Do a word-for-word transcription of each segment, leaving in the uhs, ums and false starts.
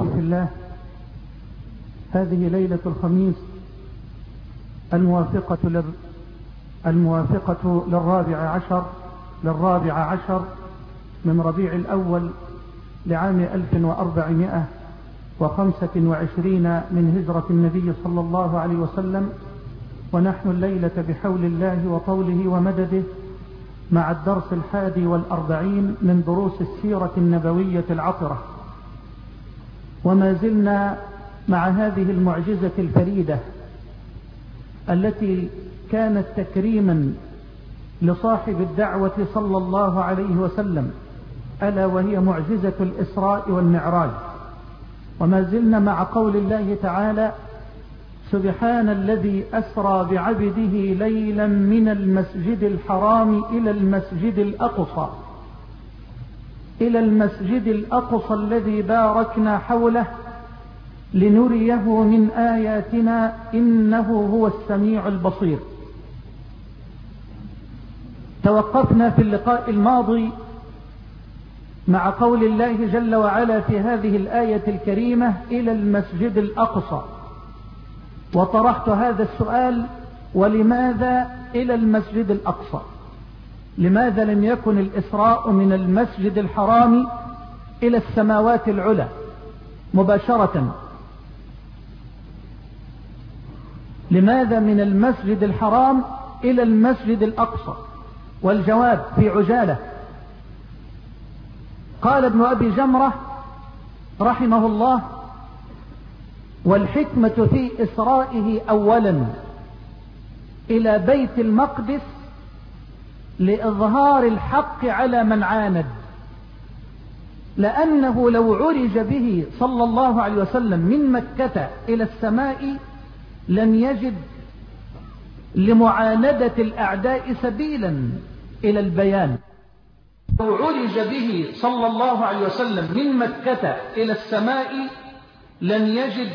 إخوتي في الله، هذه ليلة الخميس الموافقة لل... الموافقة للرابع عشر للرابع عشر من ربيع الأول لعام ألف وأربعمائة وخمسة وعشرين من هجرة النبي صلى الله عليه وسلم، ونحن الليلة بحول الله وطوله ومدده مع الدرس الحادي والأربعين من دروس السيرة النبوية العطرة، وما زلنا مع هذه المعجزة الفريدة التي كانت تكريما لصاحب الدعوة صلى الله عليه وسلم، ألا وهي معجزة الإسراء والمعراج. وما زلنا مع قول الله تعالى: سبحان الذي أسرى بعبده ليلا من المسجد الحرام إلى المسجد الأقصى إلى المسجد الأقصى الذي باركنا حوله لنريه من آياتنا إنه هو السميع البصير. توقفنا في اللقاء الماضي مع قول الله جل وعلا في هذه الآية الكريمة: إلى المسجد الأقصى، وطرحت هذا السؤال: ولماذا إلى المسجد الأقصى؟ لماذا لم يكن الإسراء من المسجد الحرام إلى السماوات العلى مباشرة؟ لماذا من المسجد الحرام إلى المسجد الأقصى؟ والجواب في عجالة. قال ابن أبي جمرة رحمه الله: والحكمة في إسرائه أولا إلى بيت المقدس لإظهار الحق على من عاند، لأنه لو عرج به صلى الله عليه وسلم من مكة إلى السماء لم يجد لمعاندة الأعداء سبيلا إلى البيان. لو عرج به صلى الله عليه وسلم من مكة إلى السماء لن يجد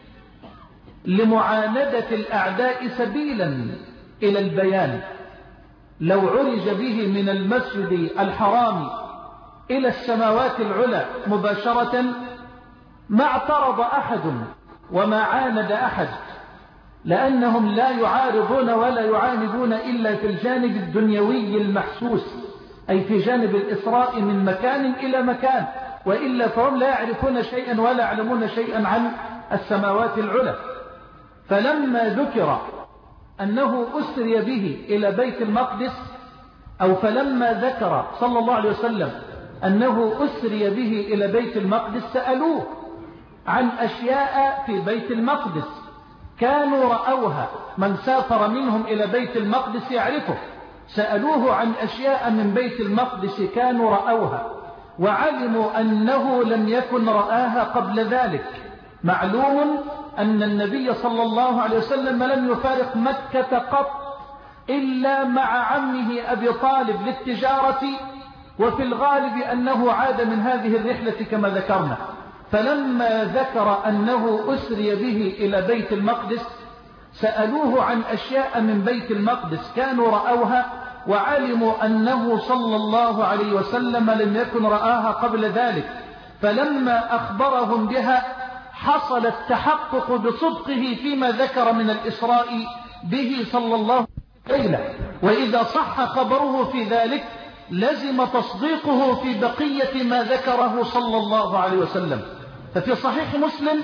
لمعاندة الأعداء سبيلا إلى البيان. لو عرج به من المسجد الحرام إلى السماوات العلى مباشرة ما اعترض أحد وما عاند أحد، لأنهم لا يعارضون ولا يعاندون إلا في الجانب الدنيوي المحسوس، أي في جانب الإسراء من مكان إلى مكان، وإلا فهم لا يعرفون شيئا ولا يعلمون شيئا عن السماوات العلى. فلما ذكر أنه أسري به إلى بيت المقدس، أو فلما ذكر صلى الله عليه وسلم أنه أسري به إلى بيت المقدس سألوه عن أشياء في بيت المقدس كانوا رأوها، من سافر منهم إلى بيت المقدس يعرفه. سألوه عن أشياء من بيت المقدس كانوا رأوها وعلموا أنه لم يكن رآها قبل ذلك. معلوم أن النبي صلى الله عليه وسلم لم يفارق مكة قط إلا مع عمه أبي طالب للتجارة، وفي الغالب أنه عاد من هذه الرحلة كما ذكرنا. فلما ذكر أنه أسري به إلى بيت المقدس سألوه عن أشياء من بيت المقدس كانوا رأوها وعلموا أنه صلى الله عليه وسلم لم يكن رآها قبل ذلك. فلما أخبرهم بها حصل التحقق بصدقه فيما ذكر من الإسراء به صلى الله عليه وسلم، وإذا صح خبره في ذلك لزم تصديقه في بقية ما ذكره صلى الله عليه وسلم. ففي صحيح مسلم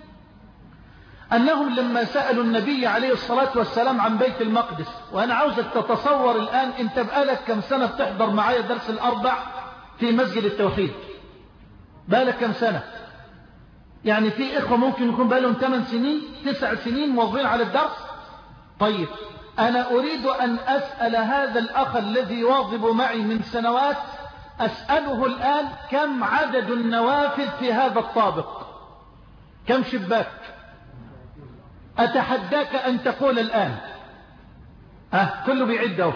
أنهم لما سألوا النبي عليه الصلاة والسلام عن بيت المقدس، وأنا عاوزك تتصور الآن أنت بقالك كم سنة بتحضر معايا درس الأربع في مسجد التوحيد؟ بقالك كم سنة؟ يعني في إخوة ممكن يكون بقالهم ثمان سنين تسع سنين موظفين على الدرس. طيب أنا أريد أن أسأل هذا الأخ الذي يواظب معي من سنوات، أسأله الآن كم عدد النوافذ في هذا الطابق؟ كم شباك؟ أتحداك أن تقول الآن. أه كله بيعده.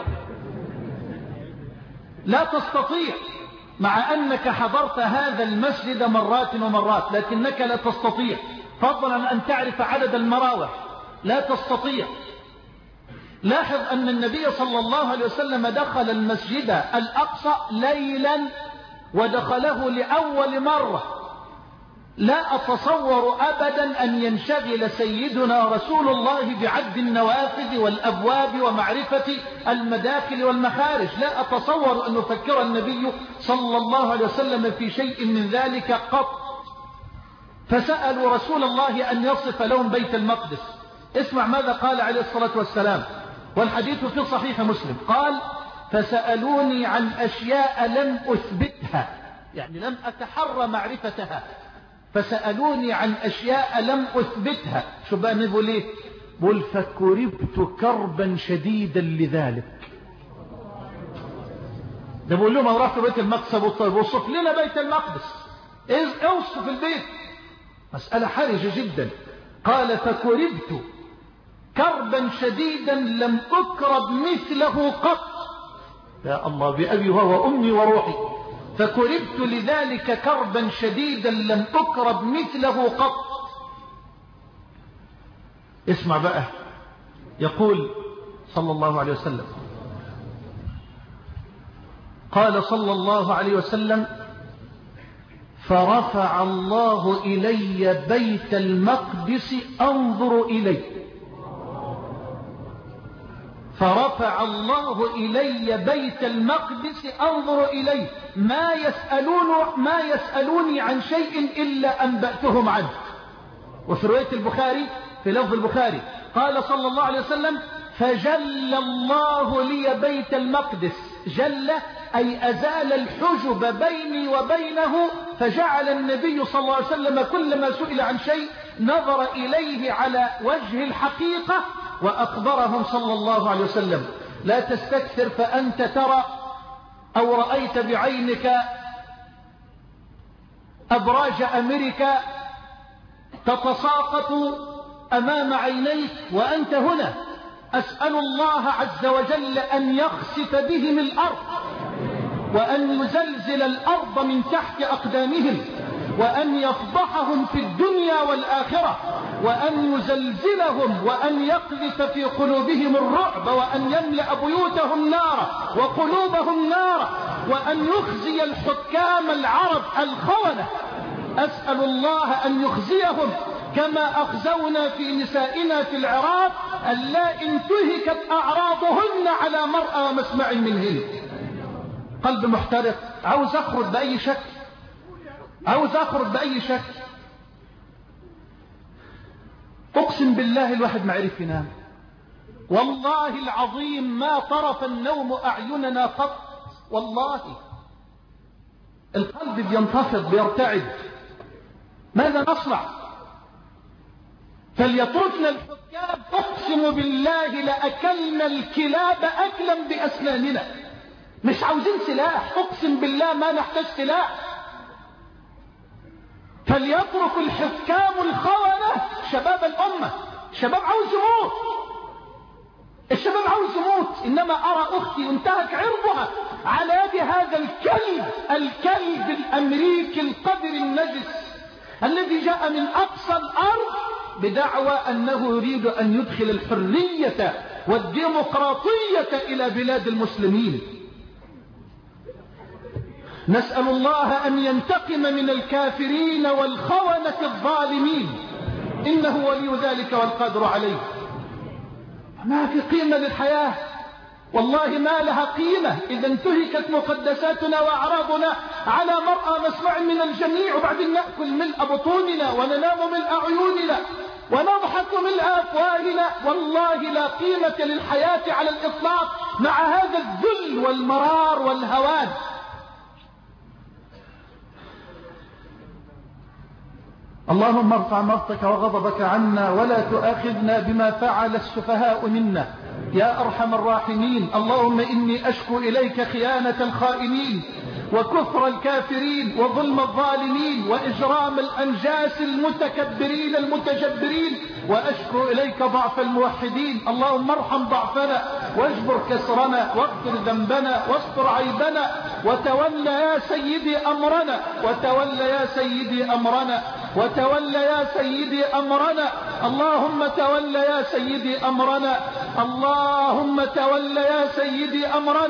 لا تستطيع، مع أنك حضرت هذا المسجد مرات ومرات، لكنك لا تستطيع، فضلا أن تعرف عدد المراوح لا تستطيع. لاحظ أن النبي صلى الله عليه وسلم دخل المسجد الأقصى ليلا ودخله لأول مرة، لا أتصور أبدا أن ينشغل سيدنا رسول الله بعد النوافذ والأبواب ومعرفة المداخل والمخارج. لا أتصور أن يفكر النبي صلى الله عليه وسلم في شيء من ذلك قط. فسألوا رسول الله أن يصف لهم بيت المقدس. اسمع ماذا قال عليه الصلاة والسلام، والحديث في صحيح مسلم. قال: فسألوني عن أشياء لم أثبتها، يعني لم أتحرى معرفتها. فسألوني عن أشياء لم أثبتها. شو بقى نقول ليه؟ بقول: فكربت كربا شديدا لذلك. ده بقول لهم أنا رحت بيت المقدس، وصف لنا بيت المقدس، اوصف البيت. مسألة حرجة جدا. قال: فكربت كربا شديدا لم أكرب مثله قط. يا الله، بأبي وأمي وروحي. فكربت لذلك كربا شديدا لم أكرب مثله قط. اسمع بقى، يقول صلى الله عليه وسلم، قال صلى الله عليه وسلم: فرفع الله إلي بيت المقدس أنظر إليه. فرفع الله إلي بيت المقدس أنظر إليه، ما يسألون ما يسألوني عن شيء إلا أنبأتهم عنه. وفي رواية البخاري، في لفظ البخاري، قال صلى الله عليه وسلم: فجل الله لي بيت المقدس. جل أي أزال الحجب بيني وبينه، فجعل النبي صلى الله عليه وسلم كلما سئل عن شيء نظر إليه على وجه الحقيقة وأخبرهم صلى الله عليه وسلم. لا تستكثر فأنت ترى أو رأيت بعينك أبراج أمريكا تتساقط أمام عينيك وأنت هنا. أسأل الله عز وجل أن يخسف بهم الأرض، وأن يزلزل الأرض من تحت أقدامهم، وأن يفضحهم في الدنيا والآخرة، وأن يزلزلهم، وأن يقذف في قلوبهم الرعب، وأن يملأ بيوتهم نارا وقلوبهم نارا، وأن يخزي الحكام العرب الخونة. أسأل الله أن يخزيهم كما أخزونا في نسائنا في العراق، ألا انتهكت أعراضهن على مرأى ومسمع منهن. قلب محترق، عاوز أخرج بأي شكل، عاوز أخرج بأي شكل. أقسم بالله الواحد ما عرف ينام، والله العظيم ما طرف النوم أعيننا قط. والله القلب بينتفض بيرتعد. ماذا نصنع؟ فليتركنا الحكام. أقسم بالله لأكلنا الكلاب أكلا بأسناننا. مش عاوزين سلاح، أقسم بالله ما نحتاج سلاح. فليترك الحكام الخونة شباب الأمة. شباب عاوز يموت، الشباب عاوز يموت. إنما أرى أختي ينتهك عرضها على يد هذا الكلب، الكلب الأمريكي القذر النجس الذي جاء من أقصى الأرض بدعوى أنه يريد أن يدخل الحرية والديمقراطية إلى بلاد المسلمين. نسأل الله أن ينتقم من الكافرين والخونة الظالمين، إنه ولي ذلك والقادر عليه. ما في قيمة للحياة، والله ما لها قيمة إذا انتهكت مقدساتنا وأعراضنا على مرأى مسمع من الجميع، وبعدين نأكل ملء بطوننا وننام ملء عيوننا ونضحك ملء أفواهنا. والله لا قيمة للحياة على الإطلاق مع هذا الذل والمرار والهوان. اللهم ارفع مقتك وغضبك عنا، ولا تؤاخذنا بما فعل السفهاء منا يا أرحم الراحمين. اللهم إني أشكو إليك خيانة الخائنين، وكفر الكافرين، وظلم الظالمين، وإجرام الأنجاس المتكبرين المتجبرين، وأشكو إليك ضعف الموحدين. اللهم ارحم ضعفنا واجبر كسرنا واغفر ذنبنا واستر عيبنا، وتولى يا سيدي أمرنا، وتولى يا سيدي أمرنا، وتولى يا سيدي أمرنا. اللهم تولى يا سيدي أمرنا، اللهم تولى يا سيدي أمرنا.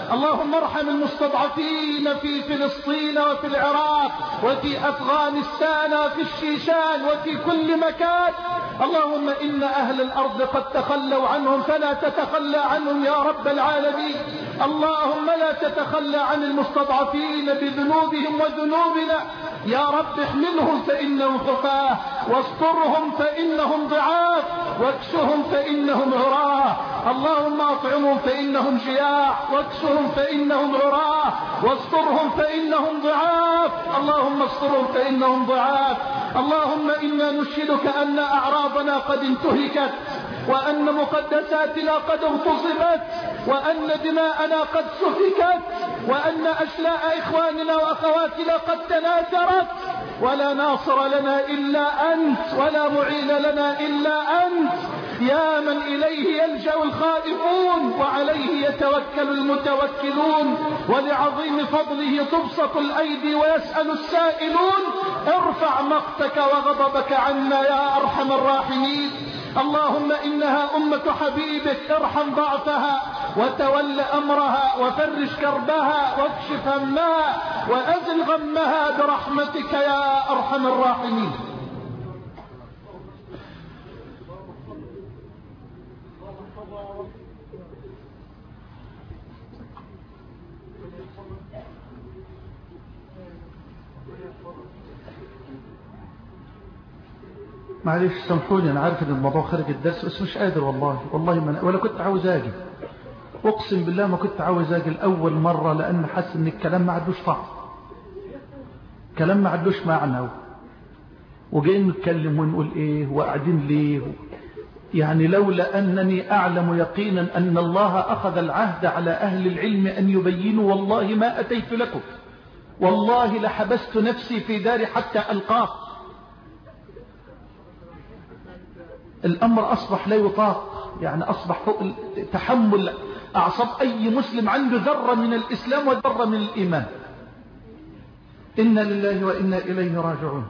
اللهم ارحم المستضعفين في فلسطين وفي العراق وفي أفغانستان وفي الشيشان وفي كل مكان. اللهم إن أهل الأرض قد تخلوا عنهم فلا تتخلى عنهم يا رب العالمين. اللهم لا تتخلى عن المستضعفين بذنوبهم وذنوبنا يا رب. احملهم فإنهم خفاة، واسترهم فإنهم ضعاف، واكسهم فإنهم عراة. اللهم اطعمهم فإنهم جياع، واكسهم فإنهم عراة، واسترهم فإنهم ضعاف. اللهم استرهم فإنهم ضعاف. اللهم إنا نشهدك أن أعراضنا قد انتهكت، وأن مقدساتنا قد اغتصبت، وأن دماءنا قد سفكت، وأن أشلاء إخواننا وأخواتنا قد تناثرت، ولا ناصر لنا إلا أنت، ولا معين لنا إلا أنت، يا من إليه يلجأ الخائفون وعليه يتوكل المتوكلون، ولعظيم فضله تبسط الأيدي ويسأل السائلون. ارفع مقتك وغضبك عنا يا أرحم الراحمين. اللهم إنها أمة حبيبك، ارحم ضعفها وتول أمرها وفرج كربها واكشف همها وأزل غمها برحمتك يا أرحم الراحمين. معلش سامحوني، أنا عارف إن الموضوع خارج الدرس بس مش قادر والله والله ما ولا كنت عاوز أجي، أقسم بالله ما كنت عاوز أجي الأول مرة، لأن حاسس إن الكلام ما عدوش طعم، كلام ما عدوش معنى، وجايين نتكلم ونقول إيه وقاعدين ليه. يعني لولا أنني أعلم يقينا أن الله أخذ العهد على أهل العلم أن يبينوا والله ما أتيت لكم، والله لحبست نفسي في داري حتى ألقاك. الأمر أصبح لا يطاق، يعني أصبح فوق تحمل أعصاب أي مسلم عنده ذرة من الإسلام وذرة من الإيمان. إنا لله وإنا إليه راجعون.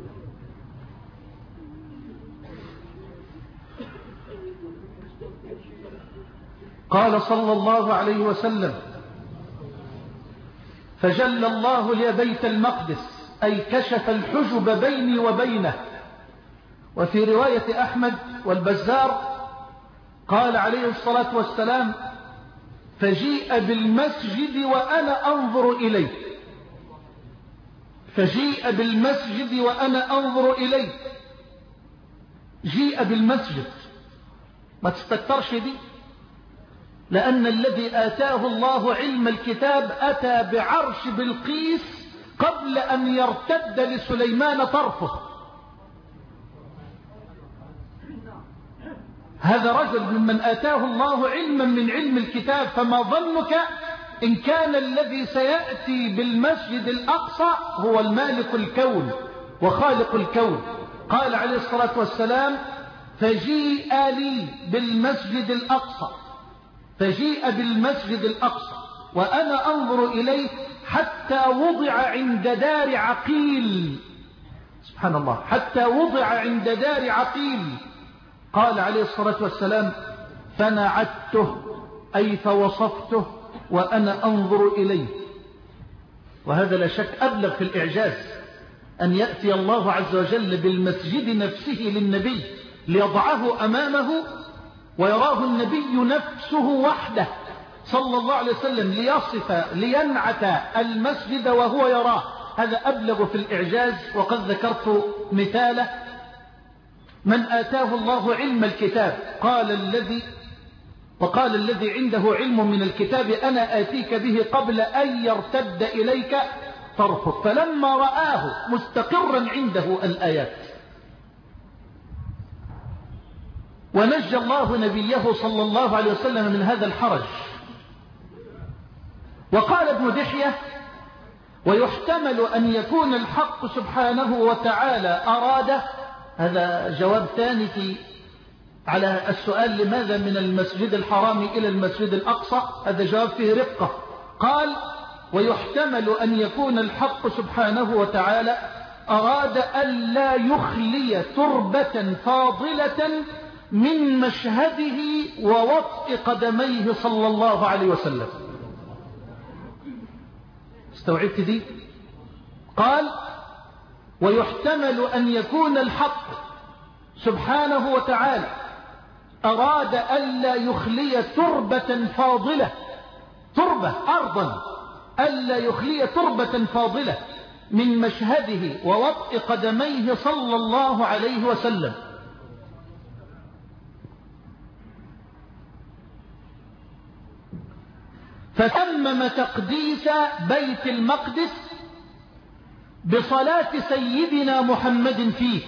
قال صلى الله عليه وسلم: فجل الله لي بيت المقدس، أي كشف الحجب بيني وبينه. وفي رواية أحمد والبزار قال عليه الصلاة والسلام: فجيء بالمسجد وأنا أنظر إليه، فجيء بالمسجد وأنا أنظر إليه. جيء بالمسجد، ما تستكترش دي، لأن الذي آتاه الله علم الكتاب أتى بعرش بلقيس قبل أن يرتد لسليمان طرفه. هذا رجل ممن آتاه الله علما من علم الكتاب، فما ظنك إن كان الذي سيأتي بالمسجد الأقصى هو المالك الكون وخالق الكون. قال عليه الصلاة والسلام: فجيء لي بالمسجد الأقصى، فجيء بالمسجد الأقصى وأنا أنظر إليه حتى وضع عند دار عقيل. سبحان الله، حتى وضع عند دار عقيل. قال عليه الصلاة والسلام: فنعته، أي فوصفته وأنا أنظر إليه. وهذا لا شك أبلغ في الإعجاز، أن يأتي الله عز وجل بالمسجد نفسه للنبي ليضعه أمامه ويراه النبي نفسه وحده صلى الله عليه وسلم ليصف لينعت المسجد وهو يراه. هذا أبلغ في الإعجاز. وقد ذكرت مثاله: من آتاه الله علم الكتاب قال الذي وقال الذي عنده علم من الكتاب أنا آتيك به قبل أن يرتد إليك طرفك. فلما رآه مستقرا عنده الآيات ونجى الله نبيه صلى الله عليه وسلم من هذا الحرج. وقال ابن دحية: ويحتمل أن يكون الحق سبحانه وتعالى أراد، هذا جواب ثاني في على السؤال لماذا من المسجد الحرام إلى المسجد الأقصى، هذا جواب فيه رقة. قال: ويحتمل أن يكون الحق سبحانه وتعالى أراد أن لا يخلي تربة فاضلة من مشهده ووطء قدميه صلى الله عليه وسلم. استوعبت دي؟ قال ويحتمل أن يكون الحق سبحانه وتعالى أراد ألا يخلي تربة فاضلة، تربة أرضا، ألا يخلي تربة فاضلة من مشهده ووطئ قدميه صلى الله عليه وسلم. فتمم تقديس بيت المقدس بصلاة سيدنا محمد فيه،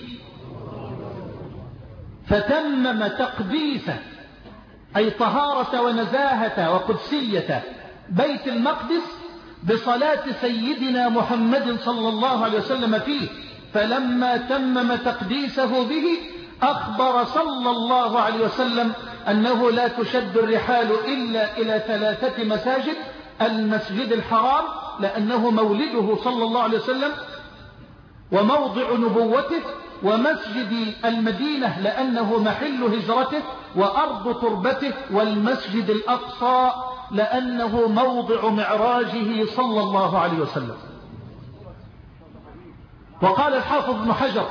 فتمم تقديس أي طهارة ونزاهة وقدسية بيت المقدس بصلاة سيدنا محمد صلى الله عليه وسلم فيه. فلما تمم تقديسه به أخبر صلى الله عليه وسلم أنه لا تشد الرحال إلا إلى ثلاثة مساجد: المسجد الحرام لأنه مولده صلى الله عليه وسلم وموضع نبوته، ومسجد المدينة لأنه محل هجرته وأرض تربته، والمسجد الأقصى لأنه موضع معراجه صلى الله عليه وسلم. وقال الحافظ ابن حجر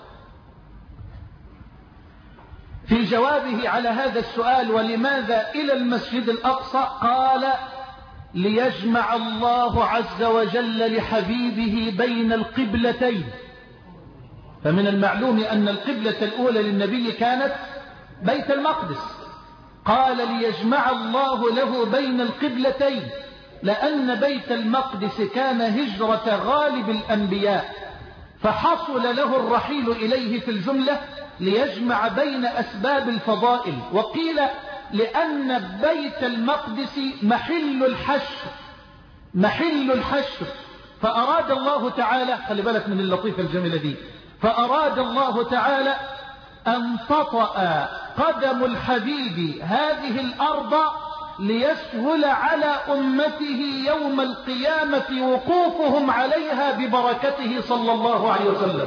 في جوابه على هذا السؤال: ولماذا إلى المسجد الأقصى؟ قال: ليجمع الله عز وجل لحبيبه بين القبلتين. فمن المعلوم أن القبلة الأولى للنبي كانت بيت المقدس. قال: ليجمع الله له بين القبلتين، لأن بيت المقدس كان هجرة غالب الأنبياء، فحصل له الرحيل إليه في الجملة ليجمع بين أسباب الفضائل. وقيل لأن بيت المقدس محل الحشر، محل الحشر، فأراد الله تعالى، خلي بالك من اللطيفة الجميلة دي، فأراد الله تعالى أن تطأ قدم الحبيب هذه الأرض ليسهل على أمته يوم القيامة وقوفهم عليها ببركته صلى الله عليه وسلم.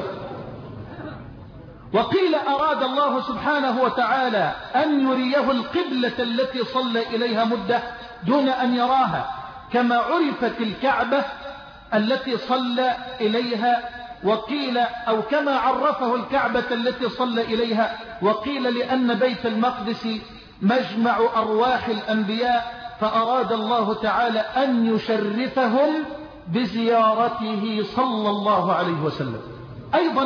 وقيل أراد الله سبحانه وتعالى أن يريه القبلة التي صلى إليها مدة دون أن يراها، كما عرفت الكعبة التي صلى إليها، وقيل أو كما عرفه الكعبة التي صلى إليها. وقيل لأن بيت المقدس مجمع أرواح الأنبياء، فأراد الله تعالى أن يشرفهم بزيارته صلى الله عليه وسلم. أيضا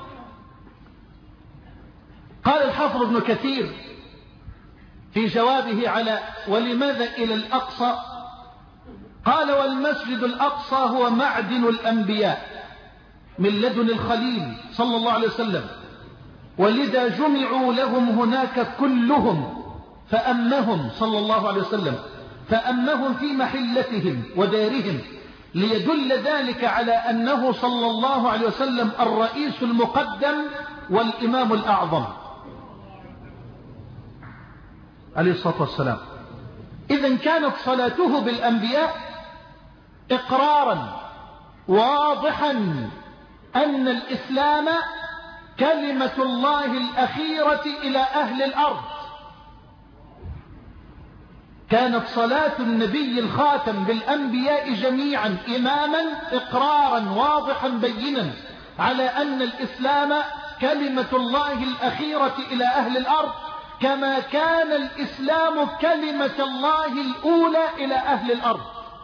قال الحافظ ابن كثير في جوابه على ولماذا إلى الأقصى، قال: والمسجد الأقصى هو معدن الأنبياء من لدن الخليل صلى الله عليه وسلم، ولذا جمعوا لهم هناك كلهم، فأمهم صلى الله عليه وسلم، فأمهم في محلتهم ودارهم، ليدل ذلك على أنه صلى الله عليه وسلم الرئيس المقدم والإمام الأعظم عليه الصلاة والسلام. إذن كانت صلاته بالأنبياء إقرارا واضحا أن الإسلام كلمة الله الأخيرة إلى أهل الأرض. كانت صلاة النبي الخاتم بالأنبياء جميعا إماما إقرارا واضحا بينا على أن الإسلام كلمة الله الأخيرة إلى أهل الأرض، كما كان الإسلام كلمة الله الأولى إلى أهل الأرض.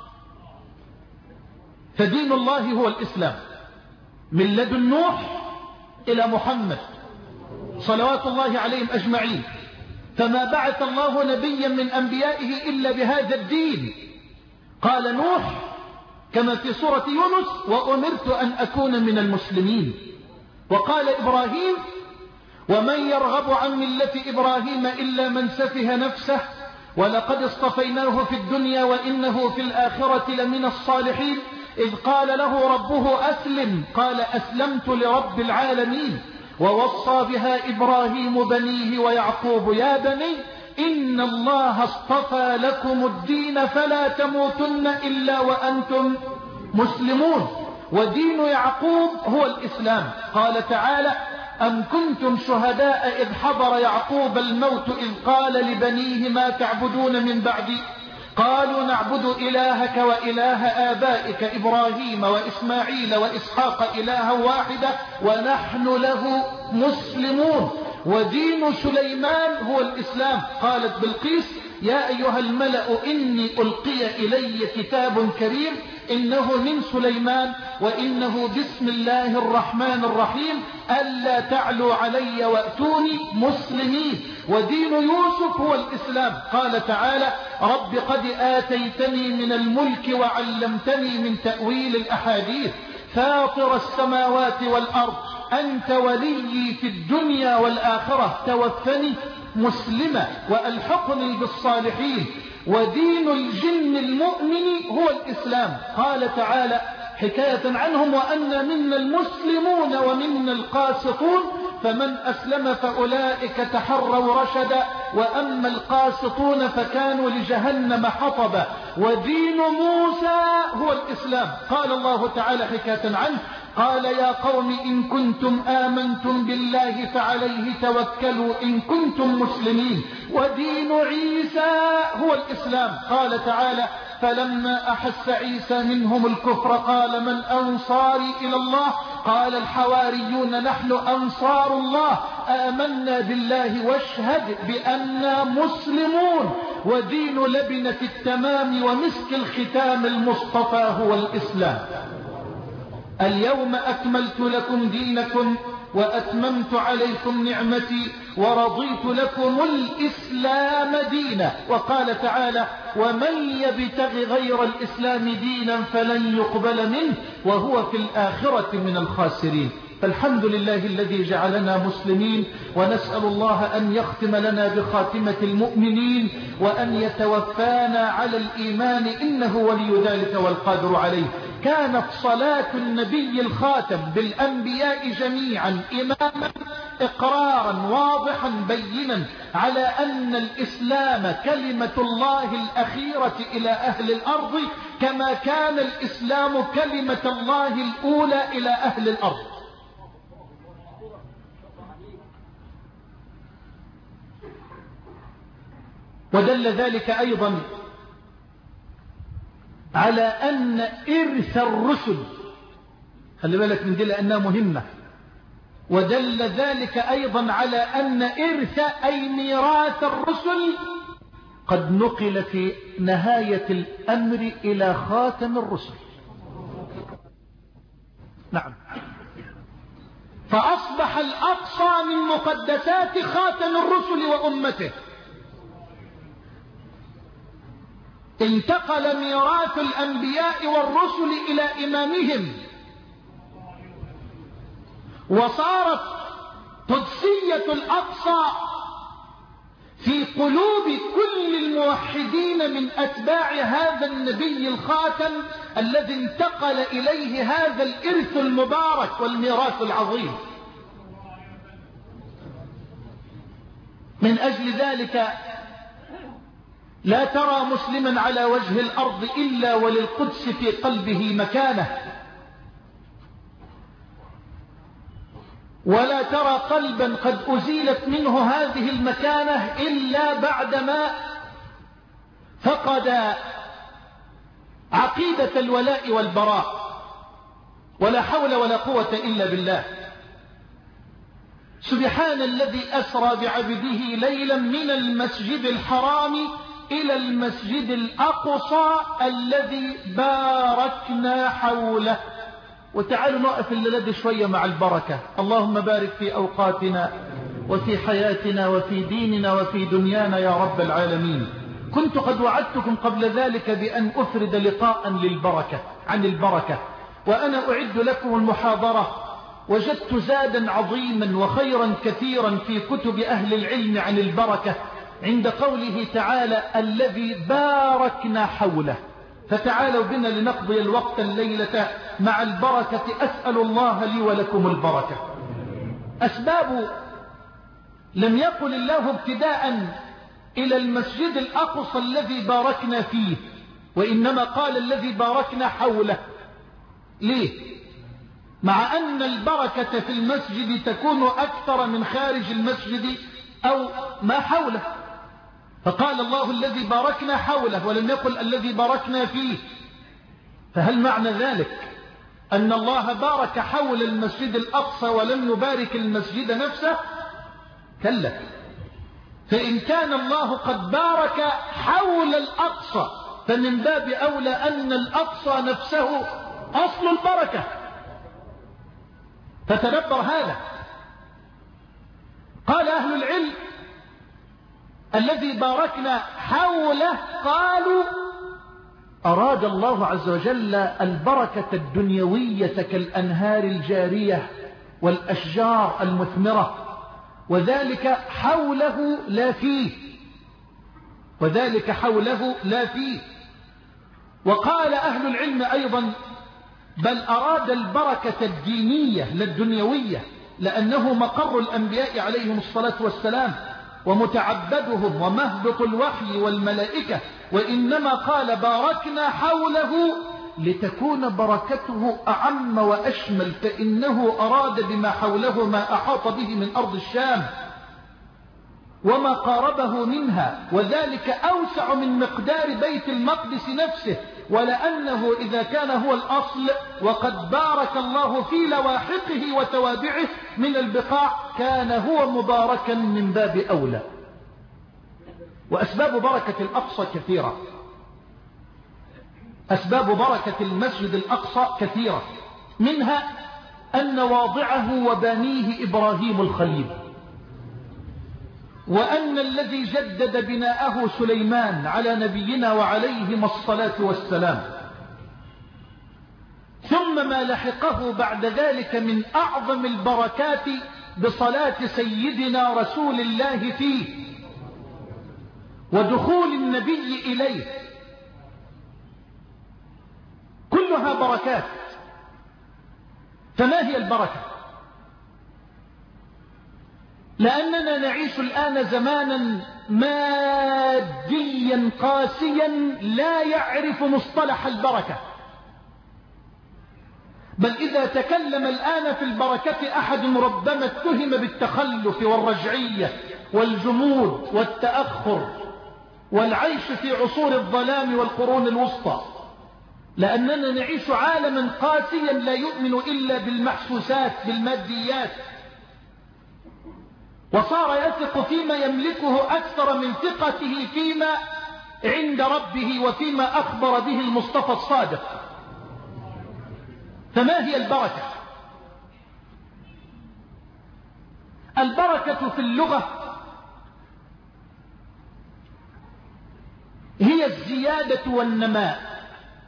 فدين الله هو الإسلام من لدن نوح إلى محمد صلوات الله عليهم أجمعين، فما بعث الله نبيا من أنبيائه إلا بهذا الدين. قال نوح كما في سورة يونس: وأمرت أن أكون من المسلمين. وقال إبراهيم: ومن يرغب عن ملة إبراهيم إلا من سفه نفسه ولقد اصطفيناه في الدنيا وإنه في الآخرة لمن الصالحين. إذ قال له ربه أسلم قال أسلمت لرب العالمين. ووصى بها إبراهيم بنيه ويعقوب: يا بني إن الله اصطفى لكم الدين فلا تموتن إلا وأنتم مسلمون. ودين يعقوب هو الإسلام. قال تعالى: أم كنتم شهداء إذ حضر يعقوب الموت إذ قال لبنيه ما تعبدون من بعدي قالوا نعبد إلهك وإله آبائك إبراهيم وإسماعيل وإسحاق إلها واحدة ونحن له مسلمون ودين سليمان هو الإسلام. قالت بلقيس يا أيها الملأ إني ألقي إلي كتاب كريم إنه من سليمان وإنه بسم الله الرحمن الرحيم ألا تعلوا علي وأتوني مسلمين ودين يوسف هو الإسلام. قال تعالى رب قد آتيتني من الملك وعلمتني من تأويل الأحاديث فاطر السماوات والأرض أنت ولي في الدنيا والآخرة توفني مسلمة وألحقني بالصالحين ودين الجن المؤمن هو الإسلام. قال تعالى حكاية عنهم وأن منا المسلمون ومنا القاسطون فمن أسلم فأولئك تحروا رشدا وأما القاسطون فكانوا لجهنم حطبا ودين موسى هو الإسلام. قال الله تعالى حكاية عنه قال يا قوم إن كنتم آمنتم بالله فعليه توكلوا إن كنتم مسلمين ودين عيسى هو الإسلام. قال تعالى فلما أحس عيسى منهم الكفر قال من أنصاري إلى الله قال الحواريون نحن أنصار الله آمنا بالله واشهد بأننا مسلمون ودين لبنة التمام ومسك الختام المصطفى هو الإسلام. اليوم أكملت لكم دينكم وأتممت عليكم نعمتي ورضيت لكم الإسلام دينا. وقال تعالى ومن يبتغ غير الإسلام دينا فلن يقبل منه وهو في الآخرة من الخاسرين. فالحمد لله الذي جعلنا مسلمين ونسأل الله أن يختم لنا بخاتمة المؤمنين وأن يتوفانا على الإيمان إنه ولي ذلك والقادر عليه. كانت صلاة النبي الخاتم بالأنبياء جميعا إماما إقرارا واضحا بينا على أن الإسلام كلمة الله الأخيرة إلى أهل الأرض كما كان الإسلام كلمة الله الأولى إلى أهل الأرض. ودل ذلك أيضا على أن إرث الرسل خلي بالك من دي لأنها مهمة. ودل ذلك أيضا على أن إرث أي ميراث الرسل قد نقل في نهاية الأمر إلى خاتم الرسل. نعم فأصبح الأقصى من مقدسات خاتم الرسل وأمته. انتقل ميراث الأنبياء والرسل إلى إمامهم وصارت قدسية الأقصى في قلوب كل الموحدين من أتباع هذا النبي الخاتم الذي انتقل إليه هذا الإرث المبارك والميراث العظيم. من أجل ذلك لا ترى مسلما على وجه الأرض إلا وللقدس في قلبه مكانه ولا ترى قلبا قد أزيلت منه هذه المكانة إلا بعدما فقد عقيدة الولاء والبراء. ولا حول ولا قوة إلا بالله. سبحان الذي أسرى بعبده ليلا من المسجد الحرام إلى المسجد الأقصى الذي باركنا حوله. وتعالوا نقف الليلة شوية مع البركة. اللهم بارك في أوقاتنا وفي حياتنا وفي ديننا وفي دنيانا يا رب العالمين. كنت قد وعدتكم قبل ذلك بأن أفرد لقاء للبركة عن البركة وأنا أعد لكم المحاضرة. وجدت زادا عظيما وخيرا كثيرا في كتب أهل العلم عن البركة عند قوله تعالى الذي باركنا حوله. فتعالوا بنا لنقضي الوقت الليلة مع البركة. أسأل الله لي ولكم البركة. أسباب لم يقل الله ابتداء إلى المسجد الأقصى الذي باركنا فيه وإنما قال الذي باركنا حوله. ليه؟ مع أن البركة في المسجد تكون أكثر من خارج المسجد أو ما حوله. فقال الله الذي باركنا حوله ولم يقل الذي باركنا فيه. فهل معنى ذلك أن الله بارك حول المسجد الأقصى ولم يبارك المسجد نفسه؟ كلا. فإن كان الله قد بارك حول الأقصى فمن باب أولى أن الأقصى نفسه أصل البركة. فتدبر هذا. قال أهل العلم الذي باركنا حوله قالوا أراد الله عز وجل البركة الدنيوية كالأنهار الجارية والأشجار المثمرة، وذلك حوله لا فيه، وذلك حوله لا فيه. وقال أهل العلم أيضا بل أراد البركة الدينية لا الدنيوية، لأنه مقر الأنبياء عليهم الصلاة والسلام ومتعبدهم ومهبط الوحي والملائكة، وإنما قال باركنا حوله لتكون بركته أعم وأشمل، فإنه أراد بما حوله ما أحاط به من أرض الشام وما قاربه منها، وذلك أوسع من مقدار بيت المقدس نفسه، ولأنه إذا كان هو الأصل وقد بارك الله في لواحقه وتوابعه من البقاع كان هو مباركا من باب أولى. وأسباب بركة الأقصى كثيرة، أسباب بركة المسجد الأقصى كثيرة، منها أن واضعه وبانيه إبراهيم الخليل، وأن الذي جدد بناءه سليمان على نبينا وعليهما الصلاة والسلام، ثم ما لحقه بعد ذلك من أعظم البركات بصلاة سيدنا رسول الله فيه ودخول النبي إليه، كلها بركات. فما هي البركة؟ لأننا نعيش الآن زمانا ماديا قاسيا لا يعرف مصطلح البركة، بل إذا تكلم الآن في البركة أحد ربما اتهم بالتخلف والرجعية والجمود والتأخر والعيش في عصور الظلام والقرون الوسطى، لأننا نعيش عالما قاسيا لا يؤمن إلا بالمحسوسات بالماديات، وصار يثق فيما يملكه أكثر من ثقته فيما عند ربه وفيما أخبر به المصطفى الصادق. فما هي البركة؟ البركة في اللغة هي الزيادة والنماء.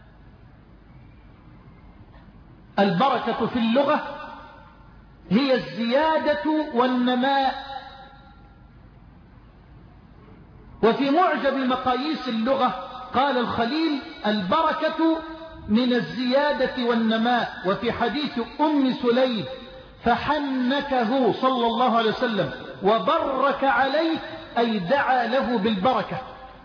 البركة في اللغة هي الزيادة والنماء. وفي معجب مقاييس اللغة قال الخليل البركة من الزيادة والنماء. وفي حديث أم سليم فحنكه صلى الله عليه وسلم وبرك عليه أي دعا له بالبركة،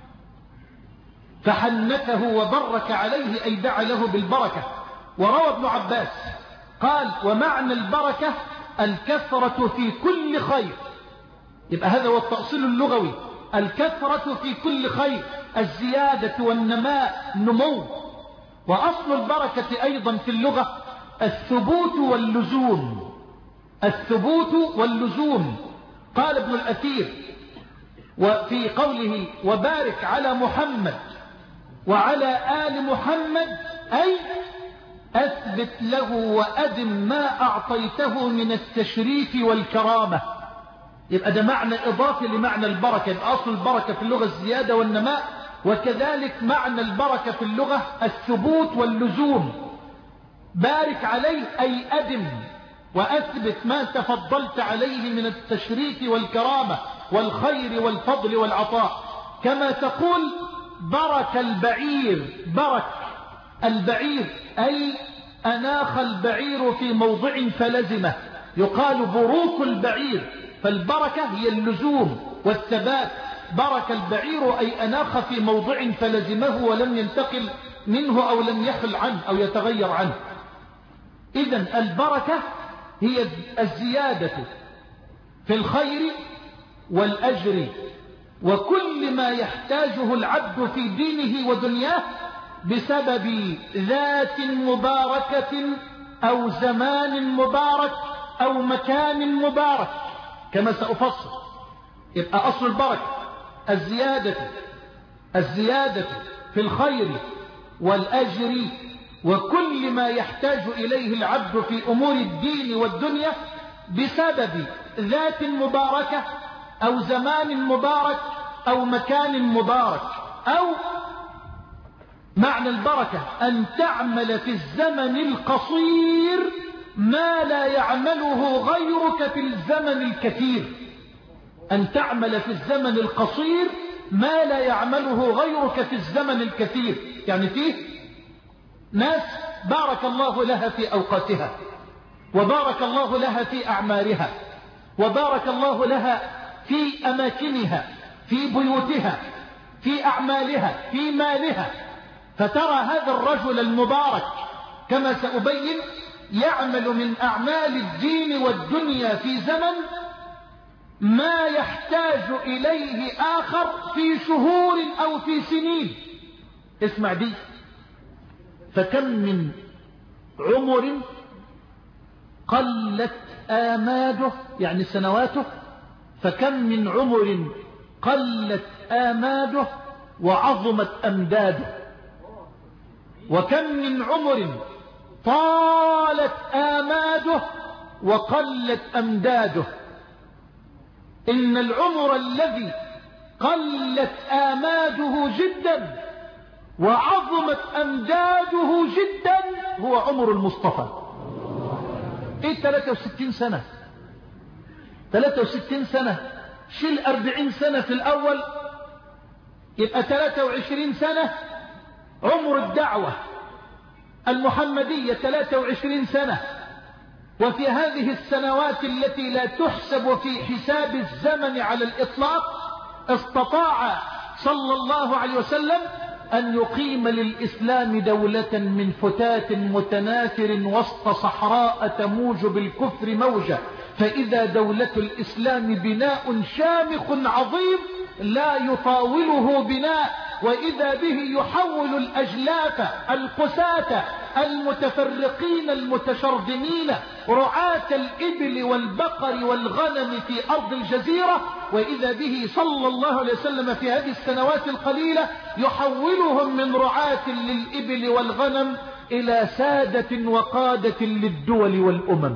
فحنكه وبرك عليه أي دعا له بالبركة. وروى ابن عباس قال ومعنى البركة الكثرة في كل خير. يبقى هذا هو التأصيل اللغوي، الكثرة في كل خير، الزيادة والنماء نمو. وأصل البركة أيضا في اللغة الثبوت واللزوم، الثبوت واللزوم. قال ابن الأثير وفي قوله وبارك على محمد وعلى آل محمد أي أثبت له وأدم ما أعطيته من التشريف والكرامة. يبقى ده معنى إضافي لمعنى البركة. يبقى أصل البركة في اللغة الزيادة والنماء، وكذلك معنى البركة في اللغة الثبوت واللزوم. بارك عليه أي أدم وأثبت ما تفضلت عليه من التشريف والكرامة والخير والفضل والعطاء. كما تقول برك البعير، برك البعير أي أناخ البعير في موضع فلزمه، يقال بروك البعير. فالبركة هي اللزوم والثبات. برك البعير أي أناخ في موضع فلزمه ولم ينتقل منه أو لم يخل عنه أو يتغير عنه. إذن البركة هي الزيادة في الخير والأجر وكل ما يحتاجه العبد في دينه ودنياه بسبب ذات مباركة أو زمان مبارك أو مكان مبارك كما سأفصل. يبقى أصل البركة الزيادة الزيادة في الخير والأجر وكل ما يحتاج إليه العبد في أمور الدين والدنيا بسبب ذات مباركة أو زمان مبارك أو مكان مبارك. أو معنى البركة أن تعمل في الزمن القصير ما لا يعمله غيرك في الزمن الكثير. أن تعمل في الزمن القصير ما لا يعمله غيرك في الزمن الكثير. يعني فيه ناس بارك الله لها في أوقاتها، وبارك الله لها في أعمارها، وبارك الله لها في أماكنها، في بيوتها، في أعمالها، في مالها. فترى هذا الرجل المبارك كما سأبين يعمل من أعمال الدين والدنيا في زمن ما يحتاج إليه آخر في شهور أو في سنين. اسمع دي. فكم من عمر قلت آماده يعني سنواته، فكم من عمر قلت آماده وعظمت أمداده، وكم من عمر طالت آماده وقلت أمداده. إن العمر الذي قلت آماده جدا وعظمت أمداده جدا هو عمر المصطفى. ايه ثلاثة وستين سنة؟ ثلاثة وستين سنة شيل أربعين سنة في الأول يبقى ثلاثة وعشرين سنة. عمر الدعوة المحمدية ثلاثة وعشرين سنة. وفي هذه السنوات التي لا تحسب في حساب الزمن على الإطلاق استطاع صلى الله عليه وسلم أن يقيم للإسلام دولة من فتات متناثر وسط صحراء تموج بالكفر موجة. فإذا دولة الإسلام بناء شامخ عظيم لا يطاوله بناء، وإذا به يحول الأجلاف القساة المتفرقين المتشرذمين رعاة الإبل والبقر والغنم في أرض الجزيرة، وإذا به صلى الله عليه وسلم في هذه السنوات القليلة يحولهم من رعاة للإبل والغنم إلى سادة وقادة للدول والأمم.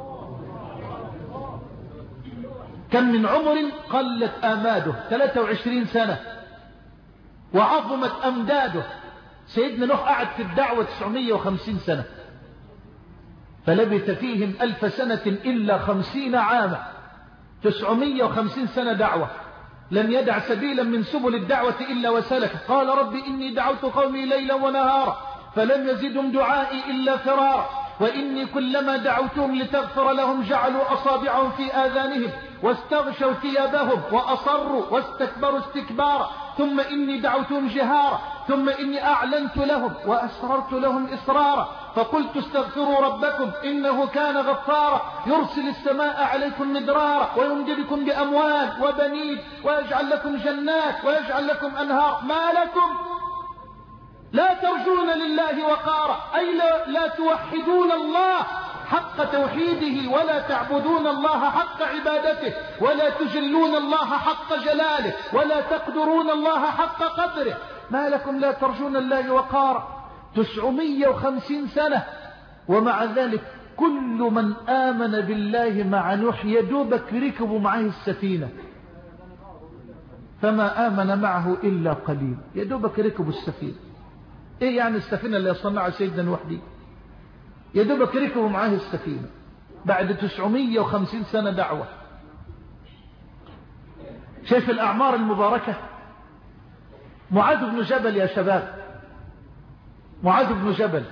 كم من عمر قلت آماده ثلاثة وعشرين سنة وعظمت أمداده. سيدنا نوح قعد في الدعوة تسعمائة وخمسين سنة فلبث فيهم ألف سنة إلا خمسين عاما. تسعمائة وخمسين سنة دعوة لم يدع سبيلا من سبل الدعوة إلا وسلك. قال رب إني دعوت قومي ليلا ونهارا فلم يزدهم دعائي إلا فرارا وإني كلما دعوتهم لتغفر لهم جعلوا أصابعهم في آذانهم واستغشوا ثيابهم وأصروا واستكبروا استكبارا ثم إني دعوتهم جهارا ثم إني أعلنت لهم وأسررت لهم إسرارا فقلت استغفروا ربكم إنه كان غفارا يرسل السماء عليكم مدرارا ويمددكم بأموال وبنين ويجعل لكم جنات ويجعل لكم أنهار ما لكم لا ترجون لله وقارا أي لا, لا توحدون الله حق توحيده ولا تعبدون الله حق عبادته ولا تجلون الله حق جلاله ولا تقدرون الله حق قدره. ما لكم لا ترجون الله وقارا. تسعمائة وخمسين سنة ومع ذلك كل من آمن بالله مع نوح يدوبك ركبوا معه السفينة فما آمن معه إلا قليل. يدوبك ركبوا السفينة. ايه يعني السفينة اللي يصنعها سيدنا نوح دي؟ يدوبك ركبوا معاه السفينة بعد تسعمائة وخمسين سنة دعوة. شايف الأعمار المباركة. معاذ بن جبل يا شباب، معاذ بن جبل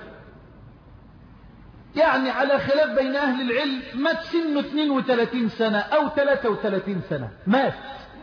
يعني على خلاف بين أهل العلم مات سنه اثنين وثلاثين سنة أو ثلاثة وثلاثين سنة. مات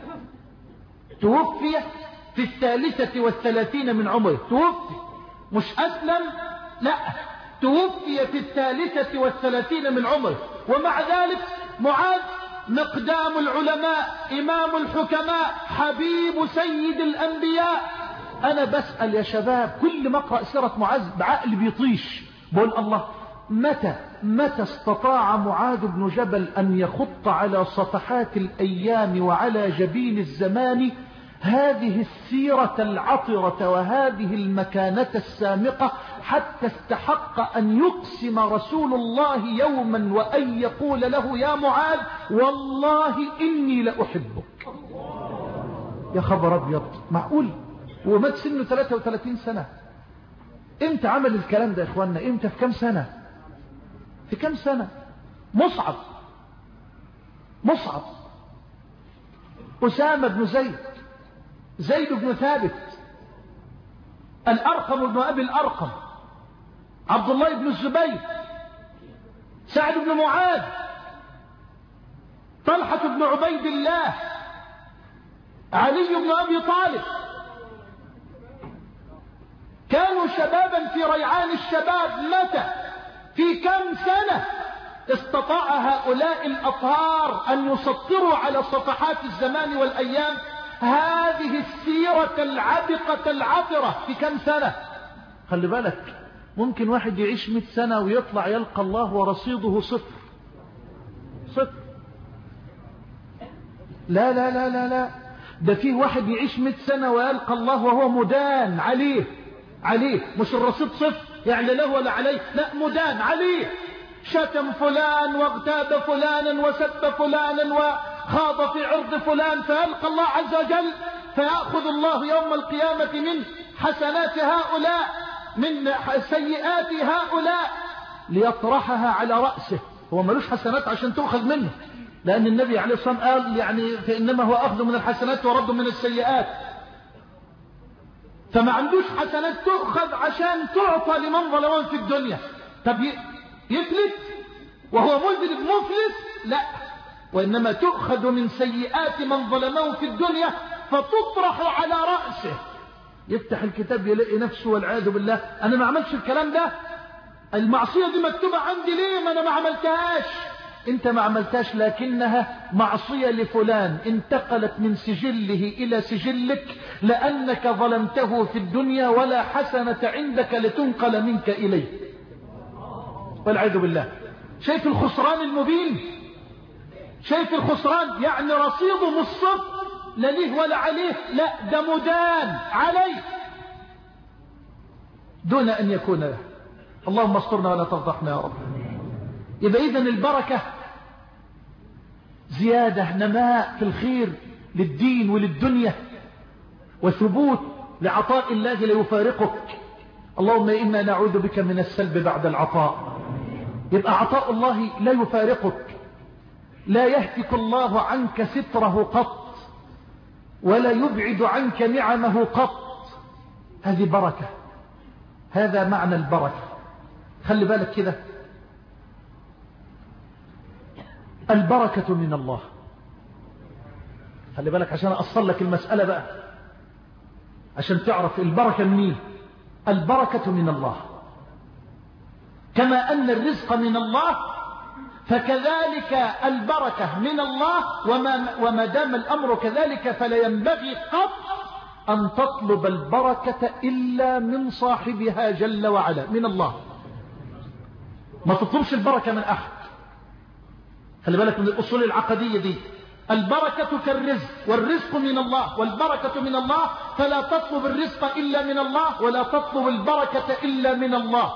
توفي في الثالثة والثلاثين من عمره. توفي مش أسلم، لا توفي في الثالثة والثلاثين من عمره. ومع ذلك معاذ مقدام العلماء، إمام الحكماء، حبيب سيد الأنبياء. أنا بسأل يا شباب كل ما أقرأ سيرة معاذ بعقل بيطيش، بقول الله متى متى استطاع معاذ بن جبل أن يخط على صفحات الأيام وعلى جبين الزمان هذه السيرة العطرة وهذه المكانة السامقة حتى استحق أن يقسم رسول الله يوما وأن يقول له يا معاذ والله إني لأحبك. يا خبر أبيض، معقول ومات سنه ثلاثة وثلاثين سنة؟ امتى عمل الكلام ده يا إخواننا؟ امتى؟ في كم سنة؟ في كم سنة؟ مصعب مصعب أسامة بن زيد، زيد بن ثابت، الأرقم بن أبي الأرقم، عبد الله بن الزبير، سعد بن معاذ، طلحة بن عبيد الله، علي بن أبي طالب، كانوا شبابا في ريعان الشباب. متى في كم سنة استطاع هؤلاء الأطهار أن يسطروا على صفحات الزمان والأيام هذه السيرة العبقة العطرة؟ في كم سنة؟ خلي بالك ممكن واحد يعيش مئة سنة ويطلع يلقى الله ورصيده صفر صفر. لا لا لا لا لا، ده فيه واحد يعيش مئة سنة ويلقى الله وهو مدان عليه عليه مش الرصيد صفر يعني له ولا عليه، لا مدان عليه، شتم فلان واغتاب فلانا وسب فلانا وخاض في عرض فلان، فيلقى الله عز وجل فيأخذ الله يوم القيامة من حسنات هؤلاء من سيئات هؤلاء ليطرحها على رأسه. هو ملوش حسنات عشان تأخذ منه، لأن النبي عليه الصلاة والسلام قال يعني فإنما هو أخذ من الحسنات ورد من السيئات، فما عندوش حسنات تؤخذ عشان تعطى لمن ظلمون في الدنيا. طب يفلت وهو مذنب مفلس؟ لا، وإنما تؤخذ من سيئات من ظلمون في الدنيا فتطرح على رأسه. يفتح الكتاب يلاقي نفسه والعياذ بالله أنا ما عملتش الكلام ده، المعصية دي مكتوبة عندي ليه؟ ما أنا ما عملتهاش. انت ما عملتهاش لكنها معصية لفلان انتقلت من سجله إلى سجلك لأنك ظلمته في الدنيا ولا حسنة عندك لتنقل منك إليه والعياذ بالله. شايف الخسران المبين؟ شايف الخسران؟ يعني رصيده مش صفر لا ليه ولا عليه، لا ده مدان عليه دون أن يكون له. اللهم استرنا ولا تفضحنا يا رب. يبقى إذن البركة زيادة نماء في الخير للدين وللدنيا وثبوت لعطاء الله لا يفارقك. اللهم إنا نعوذ بك من السلب بعد العطاء. يبقى عطاء الله لا يفارقك، لا يهتك الله عنك ستره قط ولا يبعد عنك نعمه قط. هذه بركة، هذا معنى البركة. خلي بالك كده، البركة من الله. خلي بالك عشان أصل لك المسألة بقى عشان تعرف البركة منين. البركة من الله، كما أن الرزق من الله فكذلك البركة من الله. وما, وما دام الأمر كذلك فلا ينبغي قط أن تطلب البركة إلا من صاحبها جل وعلا، من الله. ما تطلبش البركة من أحد. خلي بالك من الأصول العقدية دي. البركة كالرزق، والرزق من الله والبركة من الله، فلا تطلب الرزق إلا من الله ولا تطلب البركة إلا من الله.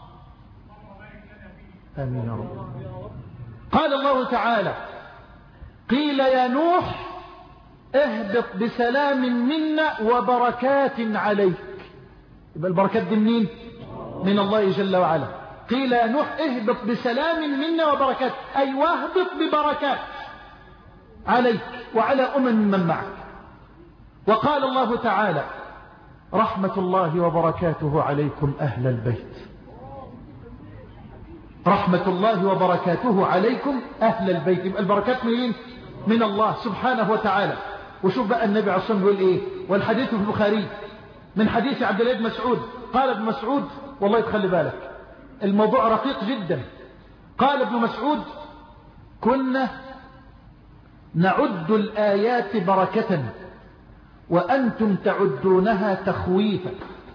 آمين يا رب. قال الله تعالى قيل يا نوح اهبط بسلام منا وبركات عليك. يبقى البركات دي منين؟ من الله جل وعلا. قيل يا نوح اهبط بسلام منا وبركات، أي واهبط ببركات عليك وعلى أمم من معك. وقال الله تعالى رحمة الله وبركاته عليكم أهل البيت. رحمة الله وبركاته عليكم أهل البيت. يبقى البركات منين؟ من الله سبحانه وتعالى. وشوف بقى النبي عليه الصلاة والسلام يقول إيه، والحديث في البخاري من حديث عبد الله بن مسعود قال ابن مسعود، والله تخلي بالك الموضوع رقيق جدا. قال ابن مسعود كنا نعد الآيات بركة وأنتم تعدونها تخويفا.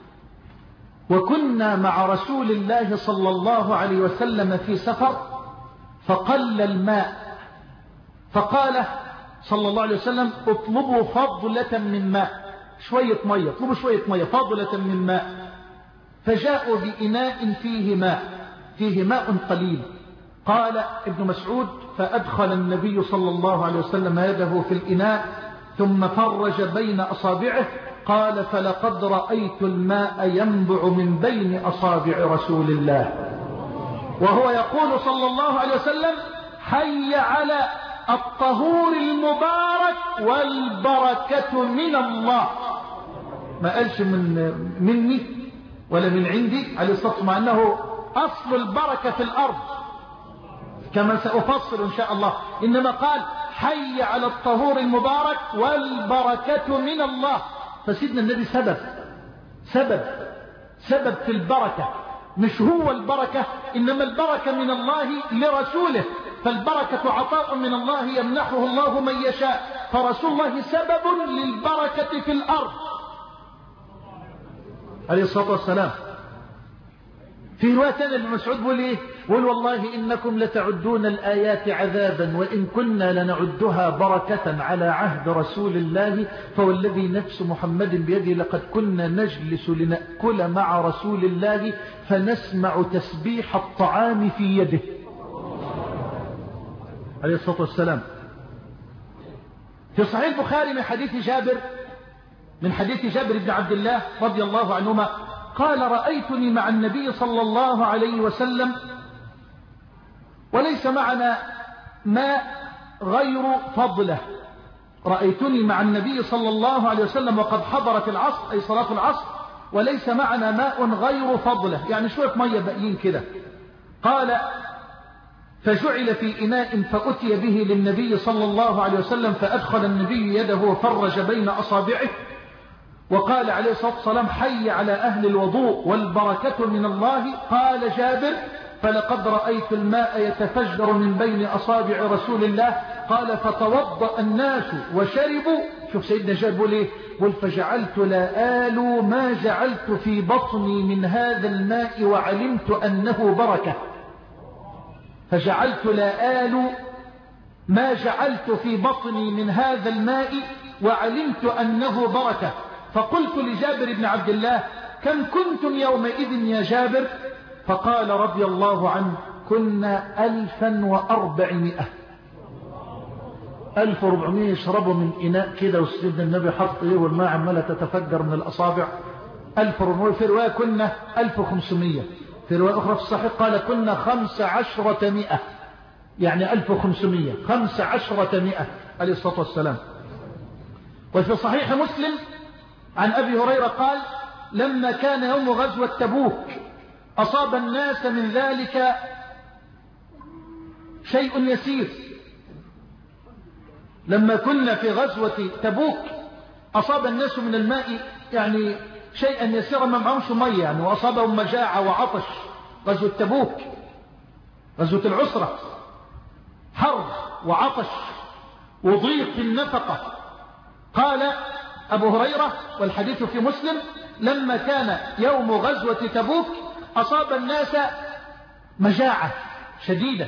وكنا مع رسول الله صلى الله عليه وسلم في سفر فقل الماء، فقال صلى الله عليه وسلم اطلبوا فضلة من ماء، شوية مية، اطلبوا شوية مية، فضلة من ماء. فجاءوا بإناء فيه ماء، فيه ماء قليل. قال ابن مسعود فأدخل النبي صلى الله عليه وسلم يده في الإناء ثم فرج بين أصابعه. قال فلقد رأيت الماء ينبع من بين أصابع رسول الله، وهو يقول صلى الله عليه وسلم حي على الطهور المبارك والبركة من الله. ما قالش من مني ولا من عندي عليه الصلاة والسلام، مع أنه أصل البركة في الأرض كما سأفصل إن شاء الله، إنما قال حي على الطهور المبارك والبركة من الله. فسيدنا النبي سبب سبب سبب في البركة، مش هو البركة، إنما البركة من الله لرسوله، فالبركة عطاء من الله يمنحه الله من يشاء، فرسول الله سبب للبركة في الأرض عليه الصلاة والسلام. في رواية ثانية ابن مسعود بيقول ايه؟ بيقول والله إنكم لتعدون الآيات عذابا وإن كنا لنعدها بركة على عهد رسول الله، فوالذي نفس محمد بيده لقد كنا نجلس لنأكل مع رسول الله فنسمع تسبيح الطعام في يده عليه الصلاة والسلام. في صحيح البخاري من حديث جابر من حديث جابر بن عبد الله رضي الله عنهما قال رأيتني مع النبي صلى الله عليه وسلم وليس معنا ماء غير فضله. رأيتني مع النبي صلى الله عليه وسلم وقد حضرت العصر أي صلاة العصر وليس معنا ماء غير فضله، يعني شوية مية باقيين كده. قال فجعل في إناء فأتي به للنبي صلى الله عليه وسلم فأدخل النبي يده وفرج بين أصابعه وقال عليه الصلاة والسلام حي على أهل الوضوء والبركة من الله. قال جابر فلقد رأيت الماء يتفجر من بين أصابع رسول الله. قال فتوضأ الناس وشربوا. شوف سيدنا جابر بيقول ايه؟ قل فجعلت لا آل ما جعلت في بطني من هذا الماء وعلمت أنه بركة. فجعلت لا آل ما جعلت في بطني من هذا الماء وعلمت أنه بركة. فقلت لجابر بن عبد الله كم كنتم يومئذ يا جابر؟ فقال رضي الله عنه كنا ألفا وأربعمائة. ألف وأربعمائة يشربوا من إناء كده وسيدنا النبي حط إيه والماء عمالة تتفجر من الأصابع. ألف وأربعمائة. في رواية كنا ألف وخمسمائة. في رواية أخرى في الصحيح قال كنا خمس عشرة مئة، يعني ألف وخمسمائة، خمس عشرة مئة عليه الصلاة والسلام. وفي صحيح مسلم عن أبي هريرة قال لما كان يوم غزوة تبوك أصاب الناس من ذلك شيء يسير. لما كنا في غزوة تبوك أصاب الناس من الماء يعني شيئا يسيرا، ما معهمش مية يعني، وأصابهم مجاعة وعطش. غزوة تبوك غزوة العسرة، حر وعطش وضيق في النفقة. قال أبو هريرة والحديث في مسلم لما كان يوم غزوة تبوك أصاب الناس مجاعة شديدة،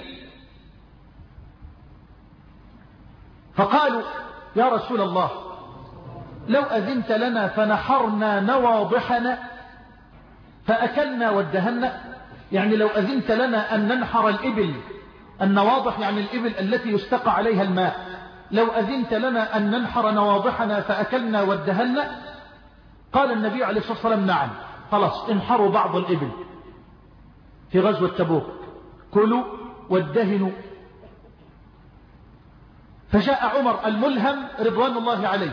فقالوا يا رسول الله لو أذنت لنا فنحرنا نواضحنا فأكلنا وادهنا. يعني لو أذنت لنا أن ننحر الإبل، النواضح يعني الإبل التي يستقى عليها الماء، لو أذنت لنا أن ننحر نواضحنا فأكلنا وادهنا. قال النبي عليه الصلاة والسلام نعم، خلاص انحروا بعض الإبل في غزوة تبوك، كلوا وادهنوا. فجاء عمر الملهم رضوان الله عليه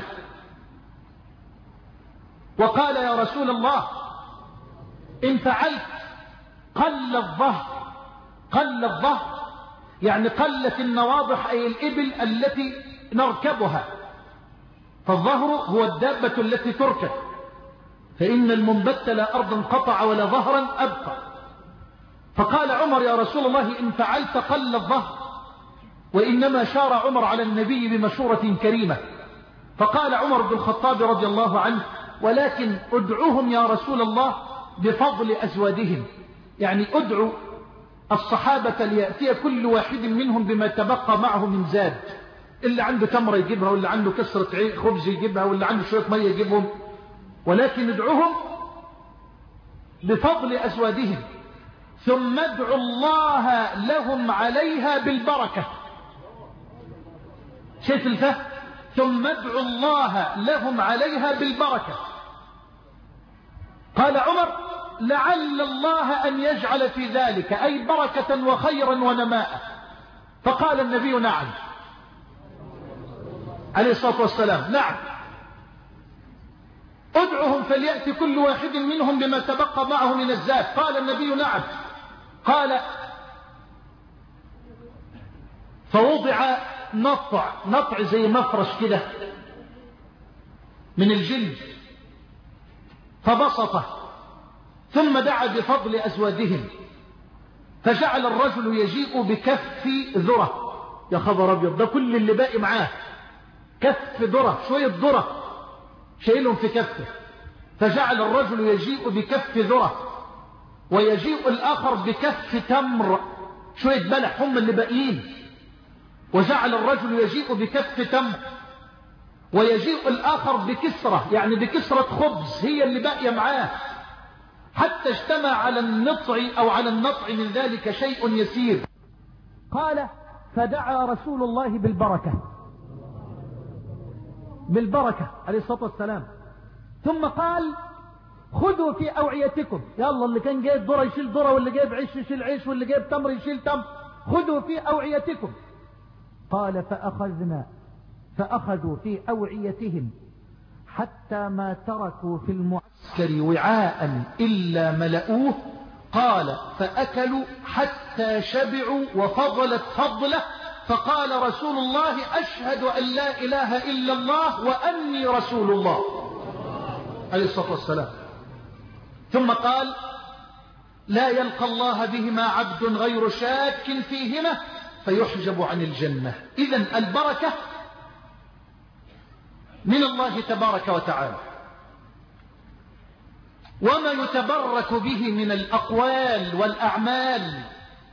وقال يا رسول الله إن فعلت قل الظهر، قل الظهر يعني قلت النواضح أي الإبل التي نركبها، فالظهر هو الدابة التي تركب، فإن المنبت لا أرضا قطع ولا ظهرا أبقى. فقال عمر يا رسول الله إن فعلت قل الظهر، وإنما شار عمر على النبي بمشورة كريمة، فقال عمر بن الخطاب رضي الله عنه: ولكن ادعوهم يا رسول الله بفضل أزوادهم، يعني ادعوا الصحابة ليأتي كل واحد منهم بما تبقى معه من زاد، اللي عنده تمرة يجيبها، واللي عنده كسرة خبز يجيبها، واللي عنده شوية مية يجيبهم، ولكن ادعوهم بفضل أزوادهم، ثم ادعوا الله لهم عليها بالبركة. شايف الفهم؟ ثم ادعوا الله لهم عليها بالبركة. قال عمر: لعل الله أن يجعل في ذلك أي بركة وخيرا ونماء. فقال النبي: نعم، عليه الصلاة والسلام، نعم، ادعهم فليأتي كل واحد منهم بما تبقى معه من الزاد. قال النبي: نعم. قال: فوضع نطع، نطع زي مفرش كده من الجلد، فبسطه، ثم دعا بفضل أزوادهم، فجعل الرجل يجيء بكف ذرة. يا خبر أبيض، ده كل اللي باقي معاه كف ذرة، شوية ذرة شايلهم في كفه. فجعل الرجل يجيء بكف ذرة، ويجيء الآخر بكف تمر، شوية بلح هم اللي باقيين. وجعل الرجل يجيء بكف تمر، ويجيء الآخر بكسرة، يعني بكسرة خبز هي اللي باقية معاه، حتى اجتمع على النطع أو على النطع من ذلك شيء يسير. قال: فدعا رسول الله بالبركة، بالبركة عليه الصلاة والسلام، ثم قال: خذوا في أوعيتكم، يلا اللي كان جايب ذرة يشيل ذرة، واللي جايب عيش يشيل عيش، واللي جايب تمر يشيل تمر، خذوا في أوعيتكم. قال: فأخذنا فأخذوا في أوعيتهم حتى ما تركوا في المعسكر وعاء إلا ملؤوه. قال: فأكلوا حتى شبعوا وفضلت فضله، فقال رسول الله: أشهد أن لا إله إلا الله وأني رسول الله، عليه الصلاة والسلام. ثم قال: لا يلقى الله بهما عبد غير شاك فيهما فيحجب عن الجنة. إذن البركة من الله تبارك وتعالى، وما يتبرك به من الأقوال والأعمال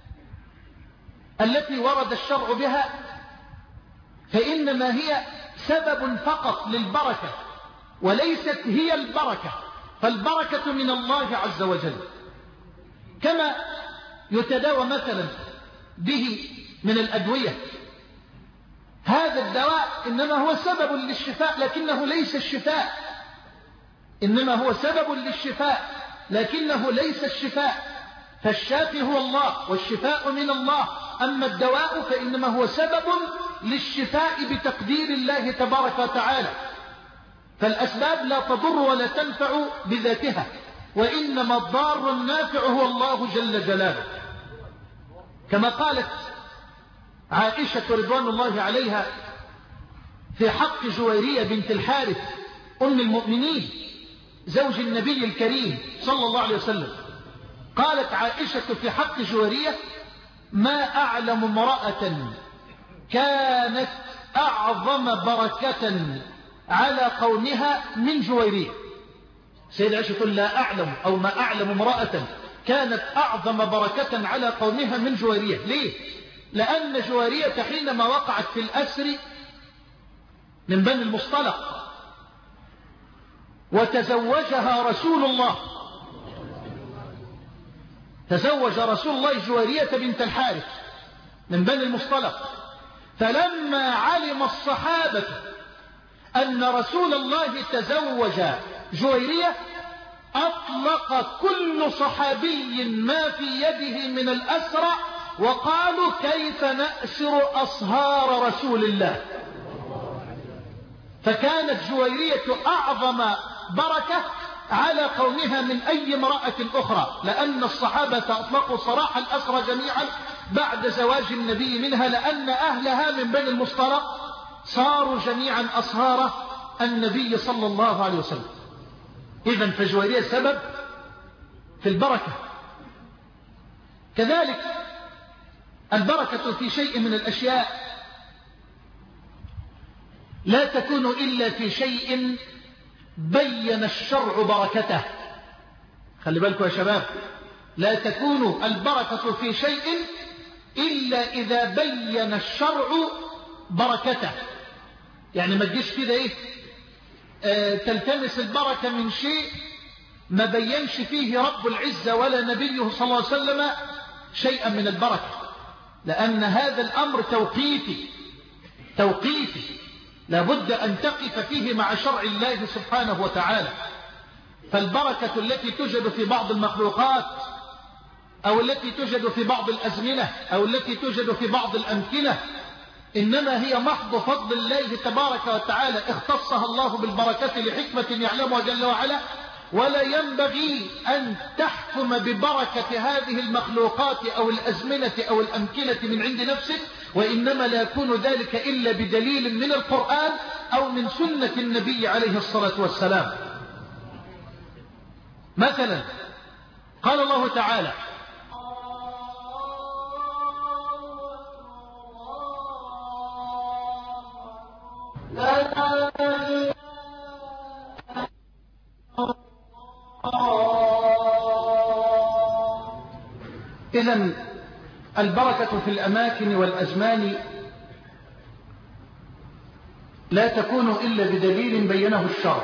التي ورد الشرع بها فإنما هي سبب فقط للبركة، وليست هي البركة، فالبركة من الله عز وجل. كما يتداوى مثلا به من الأدوية، هذا الدواء إنما هو سبب للشفاء لكنه ليس الشفاء، إنما هو سبب للشفاء لكنه ليس الشفاء، فالشافي هو الله والشفاء من الله، أما الدواء فإنما هو سبب للشفاء بتقدير الله تبارك وتعالى. فالأسباب لا تضر ولا تنفع بذاتها، وإنما الضار النافع هو الله جل جلاله. كما قالت عائشة رضوان الله عليها في حق جويرية بنت الحارث أم المؤمنين زوج النبي الكريم صلى الله عليه وسلم، قالت عائشة في حق جويرية: ما أعلم امرأة كانت أعظم بركة على قومها من جويرية. سيدة عائشة تقول: لا أعلم أو ما أعلم امرأة كانت أعظم بركة على قومها من جويرية. ليه؟ لأن جويرية حينما وقعت في الأسر من بني المصطلق وتزوجها رسول الله، تزوج رسول الله جويرية بنت الحارث من بني المصطلق، فلما علم الصحابة أن رسول الله تزوج جويرية أطلق كل صحابي ما في يده من الأسرى، وقالوا: كيف نأسر أصهار رسول الله؟ فكانت جويرية أعظم بركة على قومها من أي امرأة أخرى، لأن الصحابة أطلقوا سراح الأسرى جميعا بعد زواج النبي منها، لأن أهلها من بني المصطلق صاروا جميعا أصهار النبي صلى الله عليه وسلم. إذن فجويرية سبب في البركة. كذلك البركة في شيء من الأشياء لا تكون إلا في شيء بين الشرع بركته. خلي بالكم يا شباب، لا تكون البركة في شيء إلا إذا بين الشرع بركته. يعني ما تجيش كده إيه آه تلتمس البركة من شيء ما بينش فيه رب العزة ولا نبيه صلى الله عليه وسلم شيئا من البركة، لأن هذا الأمر توقيفي توقيفي لابد أن تقف فيه مع شرع الله سبحانه وتعالى. فالبركة التي توجد في بعض المخلوقات أو التي توجد في بعض الأزمنة أو التي توجد في بعض الأمكنة إنما هي محض فضل الله تبارك وتعالى، اختصها الله بالبركة لحكمة يعلمها جل وعلا. ولا ينبغي أن تحكم ببركة هذه المخلوقات أو الأزمنة أو الأمكنة من عند نفسك، وإنما لا يكون ذلك إلا بدليل من القرآن أو من سنة النبي عليه الصلاة والسلام. مثلا قال الله تعالى: إذن البركة في الأماكن والأزمان لا تكون إلا بدليل بينه الشرع.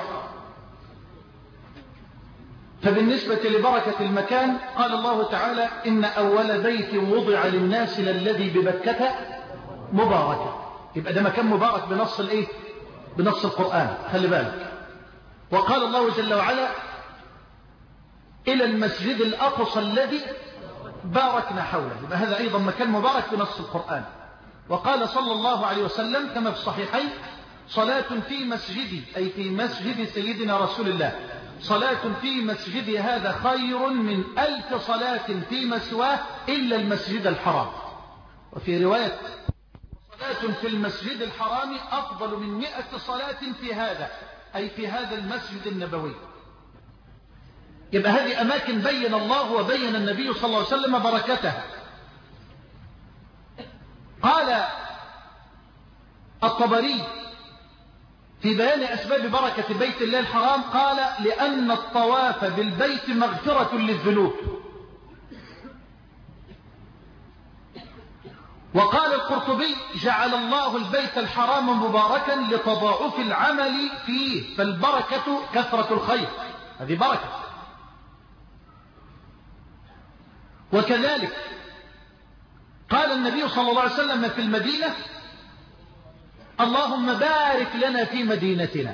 فبالنسبة لبركة المكان قال الله تعالى: إن أول بيت وضع للناس للذي ببكة مباركة. يبقى ده مكان مبارك بنص الإيه؟ بنص القرآن. خلي بالك. وقال الله جل وعلا: إلى المسجد الأقصى الذي باركنا حوله. يبقى هذا أيضا مكان مبارك بنص القرآن. وقال صلى الله عليه وسلم كما في الصحيحين: صلاة في مسجدي، أي في مسجد سيدنا رسول الله، صلاة في مسجدي هذا خير من ألف صلاة في مسواه إلا المسجد الحرام. وفي رواية: صلاة في المسجد الحرام أفضل من مئة صلاة في هذا، أي في هذا المسجد النبوي. يبقى هذه أماكن بين الله وبين النبي صلى الله عليه وسلم بركتها. قال الطبري في بيان أسباب بركة بيت الله الحرام، قال: لأن الطواف بالبيت مغفرة للذنوب. وقال القرطبي: جعل الله البيت الحرام مباركا لتضاعف العمل فيه، فالبركة كثرة الخير، هذه بركة. وكذلك قال النبي صلى الله عليه وسلم في المدينة: اللهم بارك لنا في مدينتنا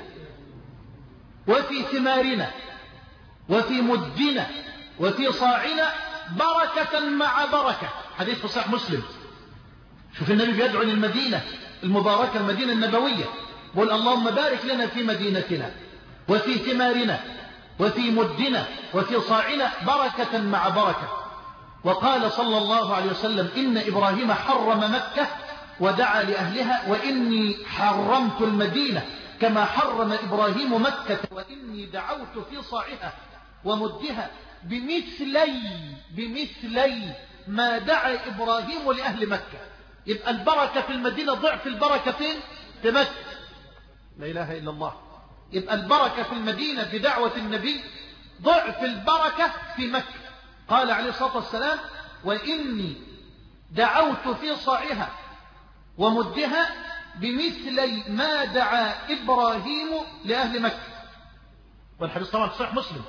وفي ثمارنا وفي مدنا وفي صاعنا بركة مع بركة. حديث في صحيح مسلم. شوف النبي بيدعو للمدينة المباركة، المدينة النبوية، بقول: اللهم بارك لنا في مدينتنا وفي ثمارنا وفي مدنا وفي صاعنا بركة مع بركة. وقال صلى الله عليه وسلم: إن إبراهيم حرم مكة ودعا لأهلها، وإني حرمت المدينة كما حرم إبراهيم مكة، وإني دعوت في صاعها ومدها بمثلي بمثلي ما دعا إبراهيم لأهل مكة. يبقى البركة في المدينة ضعف البركة فين؟ في مكة. لا إله إلا الله. يبقى البركة في المدينة بدعوة النبي ضعف البركة في مكة. قال عليه الصلاة والسلام: وإني دعوت في صاعها ومدها بمثل ما دعا إبراهيم لأهل مكة. والحديث طبعا في صحيح مسلم.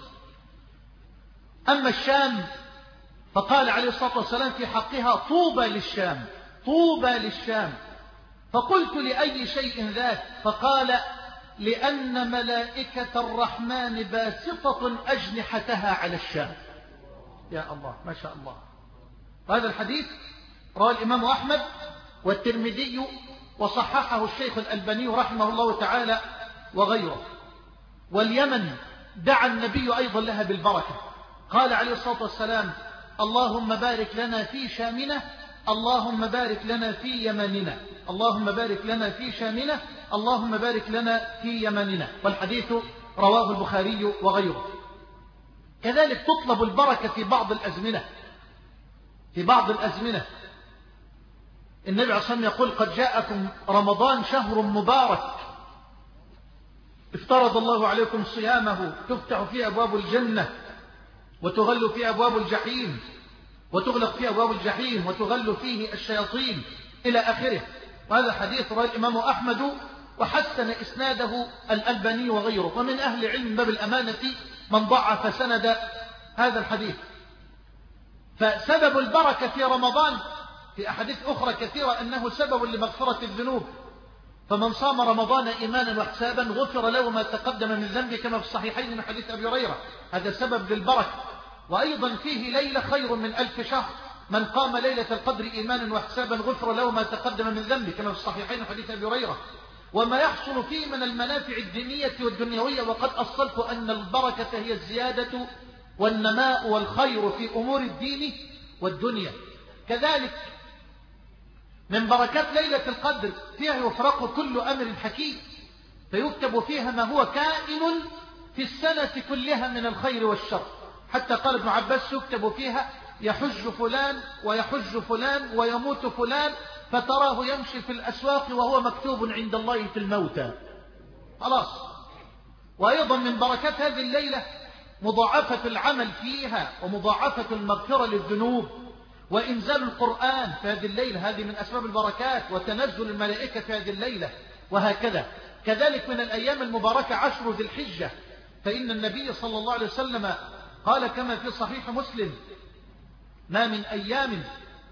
أما الشام فقال عليه الصلاة والسلام في حقها: طوبى للشام طوبى للشام. فقلت: لأي شيء ذاك؟ فقال: لأن ملائكة الرحمن باسطة أجنحتها على الشام. يا الله، ما شاء الله. هذا الحديث رواه الإمام أحمد والترمذي وصححه الشيخ الألباني رحمه الله تعالى وغيره. واليمن دعا النبي أيضا لها بالبركة. قال عليه الصلاة والسلام: اللهم بارك لنا في شامنا، اللهم بارك لنا في يمننا، اللهم بارك لنا في شامنا، اللهم بارك لنا في يمننا. والحديث رواه البخاري وغيره. كذلك تطلب البركة في بعض الأزمنة في بعض الأزمنة النبي عليه الصلاة والسلام يقول: قد جاءكم رمضان شهر مبارك افترض الله عليكم صيامه تفتح فيه أبواب الجنة وتغل فيه أبواب الجحيم وتغلق فيه أبواب الجحيم وتغل فيه الشياطين إلى آخره. وهذا حديث رواه الإمام أحمد وحسن إسناده الألباني وغيره، ومن أهل علم باب الأمانة من ضعف سند هذا الحديث. فسبب البركة في رمضان في أحاديث أخرى كثيرة أنه سبب لمغفرة الذنوب، فمن صام رمضان إيمانا واحتسابا غفر له ما تقدم من ذنبه كما في الصحيحين من حديث أبي هريرة، هذا سبب للبركة. وأيضا فيه ليلة خير من ألف شهر، من قام ليلة القدر إيمانا واحتسابا غفر له ما تقدم من ذنبه كما في الصحيحين من حديث أبي هريرة. وما يحصل فيه من المنافع الدينية والدنيوية، وقد أصلت أن البركة هي الزيادة والنماء والخير في أمور الدين والدنيا. كذلك من بركات ليلة القدر فيها يفرق كل أمر حكيم، فيكتب فيها ما هو كائن في السنة كلها من الخير والشر. حتى قال ابن عباس يكتب فيها يحج فلان ويحج فلان ويموت فلان، فتراه يمشي في الأسواق وهو مكتوب عند الله في الموتى. خلاص. وأيضا من بركات هذه الليلة مضاعفة العمل فيها ومضاعفة المغفرة للذنوب وإنزال القرآن في هذه الليلة، هذه من أسباب البركات، وتنزل الملائكة في هذه الليلة، وهكذا. كذلك من الأيام المباركة عشر ذي الحجة، فإن النبي صلى الله عليه وسلم قال كما في صحيح مسلم: ما من أيام،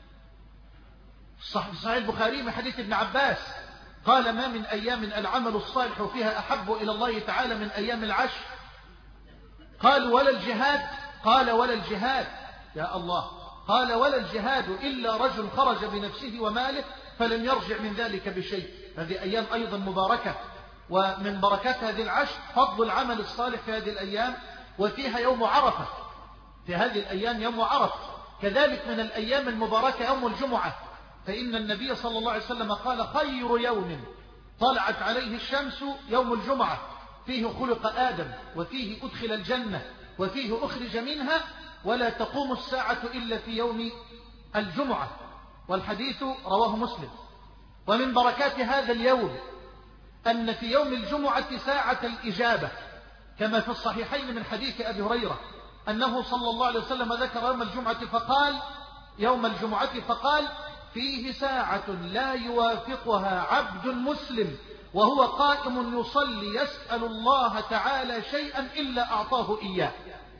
صحيح البخاري من حديث ابن عباس قال: ما من أيام العمل الصالح فيها أحب إلى الله تعالى من أيام العشر. قال: ولا الجهاد؟ قال: ولا الجهاد يا الله. قال: ولا الجهاد إلا رجل خرج بنفسه وماله فلم يرجع من ذلك بشيء. هذه أيام أيضا مباركة. ومن بركات هذه العشر فضل العمل الصالح في هذه الأيام، وفيها يوم عرفة، في هذه الأيام يوم عرفة. كذلك من الأيام المباركة يوم الجمعة، فإن النبي صلى الله عليه وسلم قال: خير يوم طلعت عليه الشمس يوم الجمعة، فيه خلق آدم، وفيه أدخل الجنة، وفيه أخرج منها، ولا تقوم الساعة إلا في يوم الجمعة. والحديث رواه مسلم. ومن بركات هذا اليوم أن في يوم الجمعة ساعة الإجابة، كما في الصحيحين من حديث أبي هريرة أنه صلى الله عليه وسلم ذكر يوم الجمعة فقال يوم الجمعة فقال: فيه ساعة لا يوافقها عبد مسلم وهو قائم يصلي يسأل الله تعالى شيئا إلا أعطاه إياه.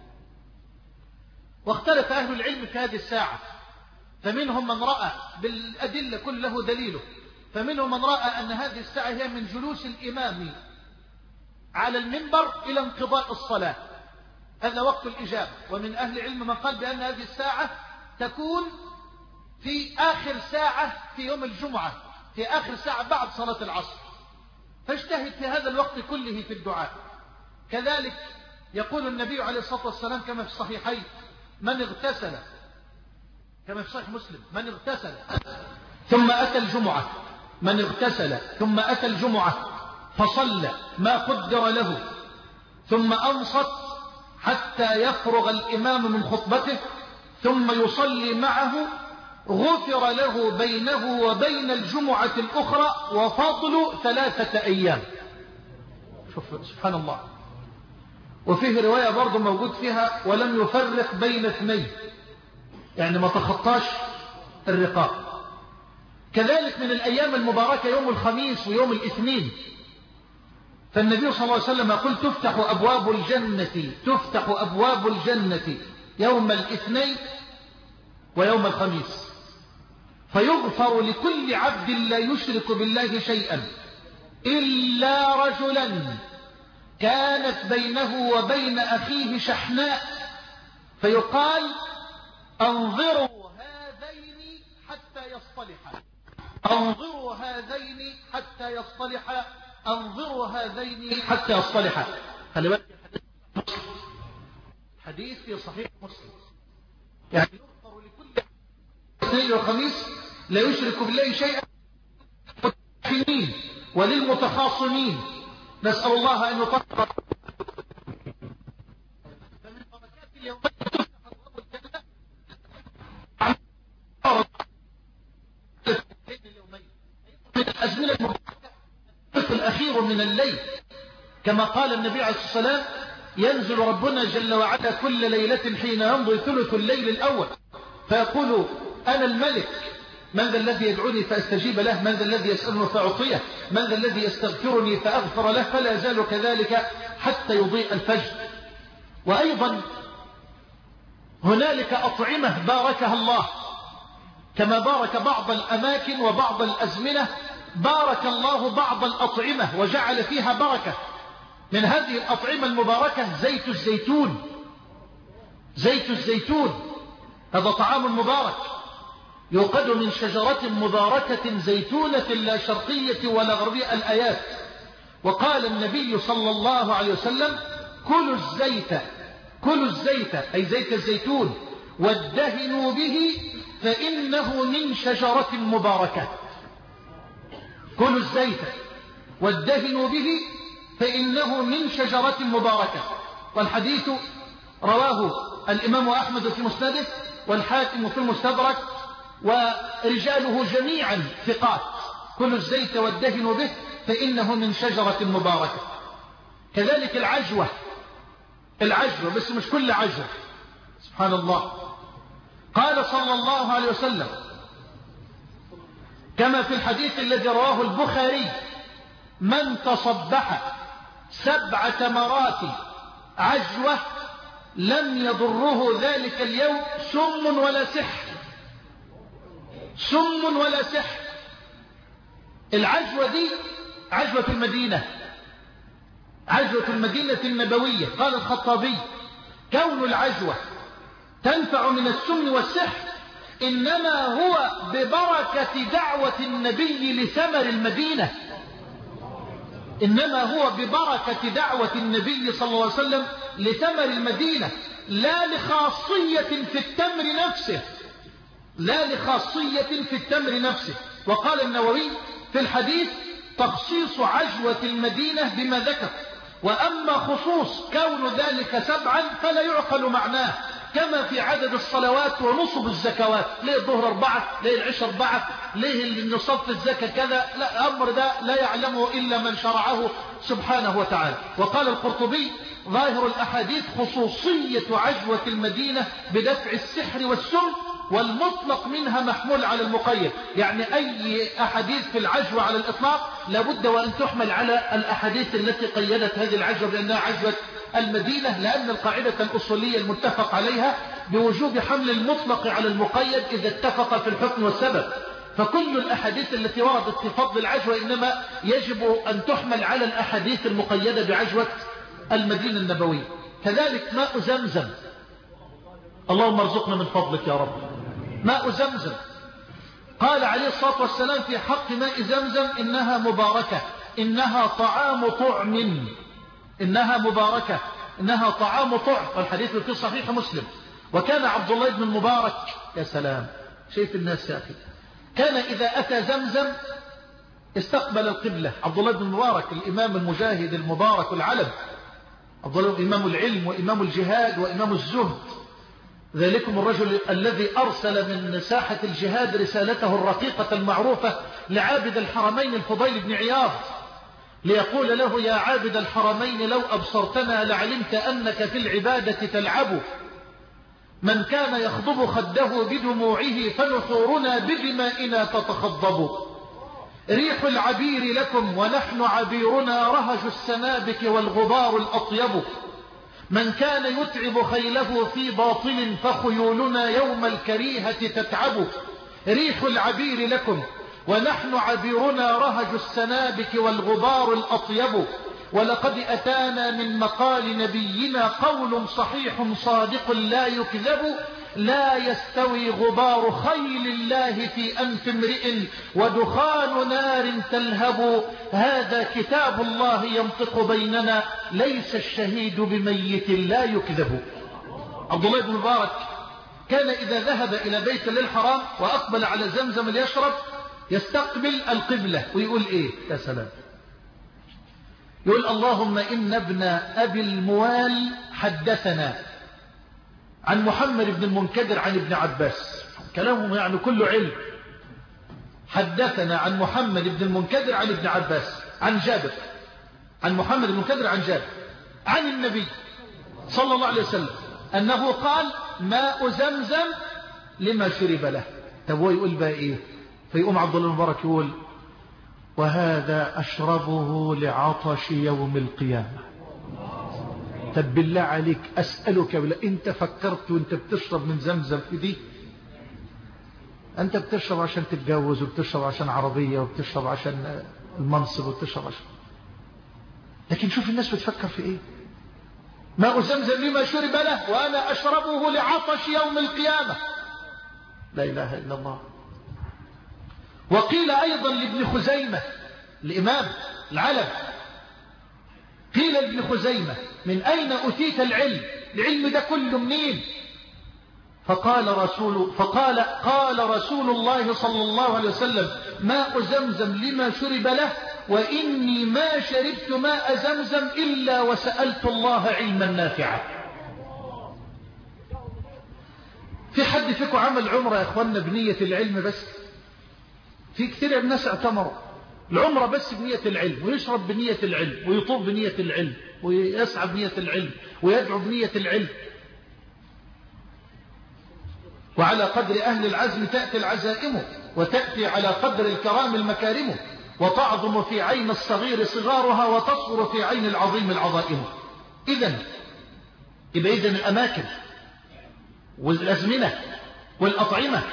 واختلف أهل العلم في هذه الساعة، فمنهم من رأى بالأدلة كل له دليله، فمنهم من رأى أن هذه الساعة هي من جلوس الإمام على المنبر إلى انقضاء الصلاة، هذا وقت الإجابة. ومن أهل العلم من قال بأن هذه الساعة تكون في آخر ساعة في يوم الجمعة، في آخر ساعة بعد صلاة العصر، فاجتهد في هذا الوقت كله في الدعاء. كذلك يقول النبي عليه الصلاة والسلام كما في الصحيحين: من اغتسل، كما في صحيح مسلم: من اغتسل ثم أتى الجمعة، من اغتسل ثم أتى الجمعة فصلى ما قدر له ثم أنصت حتى يفرغ الإمام من خطبته ثم يصلي معه، غفر له بينه وبين الجمعة الأخرى وفضل ثلاثة أيام. شوف سبحان الله. وفيه رواية برضو موجود فيها: ولم يفرق بين اثنين، يعني ما تخطاش الرقاب. كذلك من الأيام المباركة يوم الخميس ويوم الاثنين، فالنبي صلى الله عليه وسلم يقول: تفتح أبواب الجنة تفتح أبواب الجنة يوم الاثنين ويوم الخميس، فيغفر لكل عبد لا يشرك بالله شيئا إلا رجلا كانت بينه وبين أخيه شحناء، فيقال: أنظروا هذين حتى يصطلحا، أنظروا هذين حتى يصطلحا، أنظروا هذين حتى يصطلحا. خلي بالك حديث في صحيح مسلم، يعني يغفر لكل اثنين وخميس لا يشرك بالله شيئا، للمتخاصمين وللمتخاصمين، نسأل الله أن يطهر. فمن بركات اليومين تفتح أبواب الجنة من الأزمنة المباركة الأخير من الليل، كما قال النبي عليه الصلاة والسلام ينزل ربنا جل وعلا كل ليلة حين يمضي ثلث الليل الأول فيقول أنا الملك، من ذا الذي يدعوني فأستجيب له، من ذا الذي يسألني فأعطيه، من ذا الذي يستغفرني فأغفر له، فلا يزال كذلك حتى يضيء الفجر. وأيضا هنالك أطعمة باركها الله، كما بارك بعض الأماكن وبعض الأزمنة بارك الله بعض الأطعمة وجعل فيها بركة. من هذه الأطعمة المباركة زيت الزيتون. زيت الزيتون هذا طعام مبارك يوقد من شجرة مباركة زيتونة لا شرقية ولا غربية الآيات. وقال النبي صلى الله عليه وسلم كلوا الزيت كلوا الزيت أي زيت الزيتون وادهنوا به فإنه من شجرة مباركة. كلوا الزيت وادهنوا به فإنه من شجرة مباركة. والحديث رواه الإمام أحمد في مسنده والحاكم في المستدرك ورجاله جميعا ثقات. كلوا الزيت وادهنوا به فإنه من شجرة مباركة. كذلك العجوة. العجوة بس مش كل عجوة، سبحان الله. قال صلى الله عليه وسلم كما في الحديث الذي رواه البخاري من تصبح سبع تمرات عجوة لم يضره ذلك اليوم سم ولا سحر. سم ولا سحر. العجوة دي عجوة المدينة، عجوة المدينة النبوية. قال الخطابي كون العجوة تنفع من السم والسحر إنما هو ببركة دعوة النبي لثمر المدينة. إنما هو ببركة دعوة النبي صلى الله عليه وسلم لثمر المدينة، لا لخاصية في التمر نفسه، لا لخاصية في التمر نفسه. وقال النووي في الحديث تخصيص عجوة المدينة بما ذكر، وأما خصوص كون ذلك سبعا فلا يعقل معناه، كما في عدد الصلوات ونصب الزكوات. ليه الظهر أربعة، ليه العشاء أربعة، ليه النصاب في الزكاة كذا؟ لا، أمر ده لا يعلمه إلا من شرعه سبحانه وتعالى. وقال القرطبي ظاهر الأحاديث خصوصية عجوة المدينة بدفع السحر والسم، والمطلق منها محمول على المقيد. يعني أي أحاديث في العجوة على الإطلاق لابد وأن تحمل على الأحاديث التي قيدت هذه العجوة بأنها عجوة المدينة، لأن القاعدة الأصولية المتفق عليها بوجوب حمل المطلق على المقيد إذا اتفق في الحكم والسبب. فكل الأحاديث التي وردت في فضل العجوة إنما يجب أن تحمل على الأحاديث المقيدة بعجوة المدينة النبوية. كذلك ماء زمزم، اللهم ارزقنا من فضلك يا رب. ماء زمزم قال عليه الصلاة والسلام في حق ماء زمزم إنها مباركة، إنها طعام طعم، إنها مباركة، إنها طعام طعم. والحديث في صحيح مسلم. وكان عبد الله بن المبارك، يا سلام شايف الناس يا أخي، كان إذا أتى زمزم استقبل القبلة. عبد الله بن المبارك الإمام المجاهد المبارك العلم، عبد الله إمام العلم وإمام الجهاد وإمام الزهد، ذلكم الرجل الذي أرسل من ساحة الجهاد رسالته الرقيقة المعروفة لعابد الحرمين الفضيل بن عياض ليقول له يا عابد الحرمين لو أبصرتنا لعلمت أنك في العبادة تلعب. من كان يخضب خده بدموعه فنحورنا بدمائنا تتخضب. ريح العبير لكم ونحن عبيرنا رهج السنابك والغبار الأطيب. من كان يتعب خيله في باطل فخيولنا يوم الكريهة تتعب. ريح العبير لكم ونحن عبيرنا رهج السنابك والغبار الأطيب. ولقد أتانا من مقال نبينا قول صحيح صادق لا يكذب. لا يستوي غبار خيل الله في أنف امرئ ودخان نار تلهب. هذا كتاب الله ينطق بيننا ليس الشهيد بميت لا يكذب. عبد الله بن مبارك كان إذا ذهب إلى بيت للحرام وأقبل على زمزم ليشرب يستقبل القبلة ويقول إيه يا سلام، يقول اللهم إن ابن أبي الموال حدثنا عن محمد بن المنكدر عن ابن عباس. كلامهم يعني كله علم. حدثنا عن محمد بن المنكدر عن ابن عباس عن جابر عن محمد بن كدر عن جابر عن النبي صلى الله عليه وسلم أنه قال ماء زمزم لما شرب له. طب هو يقول بقى إيه؟ فيقوم عبد الله المبارك يقول وهذا أشربه لعطش يوم القيامة. طب بالله عليك أسألك بلا أنت فكرت وانت بتشرب من زمزم في دي؟ أنت بتشرب عشان تتجوز وبتشرب عشان عربية وبتشرب عشان المنصب وبتشرب عشان، لكن شوف الناس بتفكر في إيه؟ ماء زمزم لما شرب له وأنا أشربه لعطش يوم القيامة. لا إله إلا الله. وقيل أيضا لابن خزيمة الإمام العلم، قيل لابن خزيمة من أين أتيت العلم؟ العلم ده كله منين؟ فقال رسول فقال قال رسول الله صلى الله عليه وسلم ماء زمزم لما شرب له وإني ما شربت ماء زمزم إلا وسألت الله علما نافعا. في حد فيكم عمل عمره يا اخوانا بنية العلم بس؟ في كثير من الناس اعتمروا العمره بس بنية العلم، ويشرب بنية العلم، ويطوف بنية العلم، ويسعى بنية العلم، ويدعو بنية العلم. وعلى قدر أهل العزم تأتي العزائم، وتأتي على قدر الكرام المكارم، وتعظم في عين الصغير صغارها، وتصغر في عين العظيم العظائم. إذن يبقى إذن الأماكن والأزمنة والأطعمة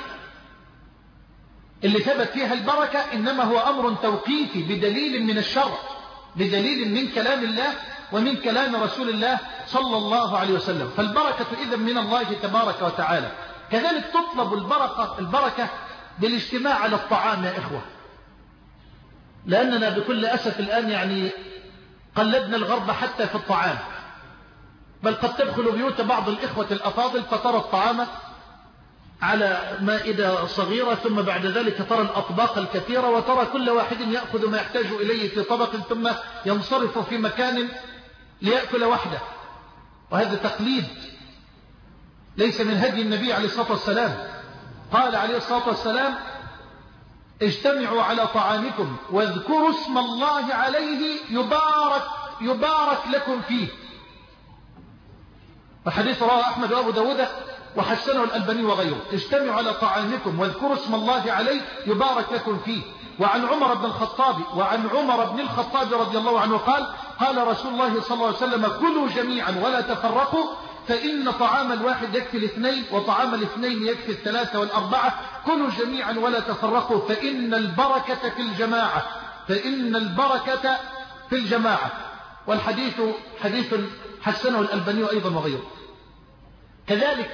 اللي ثبت فيها البركة إنما هو أمر توقيفي بدليل من الشرع، بدليل من كلام الله ومن كلام رسول الله صلى الله عليه وسلم. فالبركة إذن من الله تبارك وتعالى. كذلك تطلب البركة, البركة بالاجتماع على الطعام يا إخوة، لأننا بكل أسف الآن يعني قلدنا الغرب حتى في الطعام، بل قد تدخل بيوت بعض الإخوة الأفاضل فترى الطعام على مائدة صغيرة، ثم بعد ذلك ترى الأطباق الكثيرة، وترى كل واحد يأخذ ما يحتاج إليه في طبق ثم ينصرف في مكان ليأكل وحده. وهذا تقليد ليس من هدي النبي عليه الصلاة والسلام. قال عليه الصلاة والسلام اجتمعوا على طعامكم واذكروا اسم الله عليه يبارك, يبارك لكم فيه. وحديث رواه أحمد وأبو داود وحسنه الألباني وغيره. اجتمعوا على طعامكم واذكروا اسم الله عليه يبارك لكم فيه. وعن عمر بن الخطاب وعن عمر بن الخطاب رضي الله عنه قال قال رسول الله صلى الله عليه وسلم كلوا جميعا ولا تفرقوا فإن طعام الواحد يكفي الاثنين وطعام الاثنين يكفي الثلاثة والأربعة. كلوا جميعا ولا تفرقوا فإن البركة في الجماعة فإن البركة في الجماعة. والحديث حديث حسنه الألباني أيضا وغيره. كذلك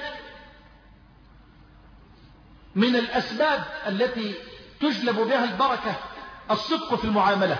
من الأسباب التي تجلب بها البركة الصدق في المعاملة.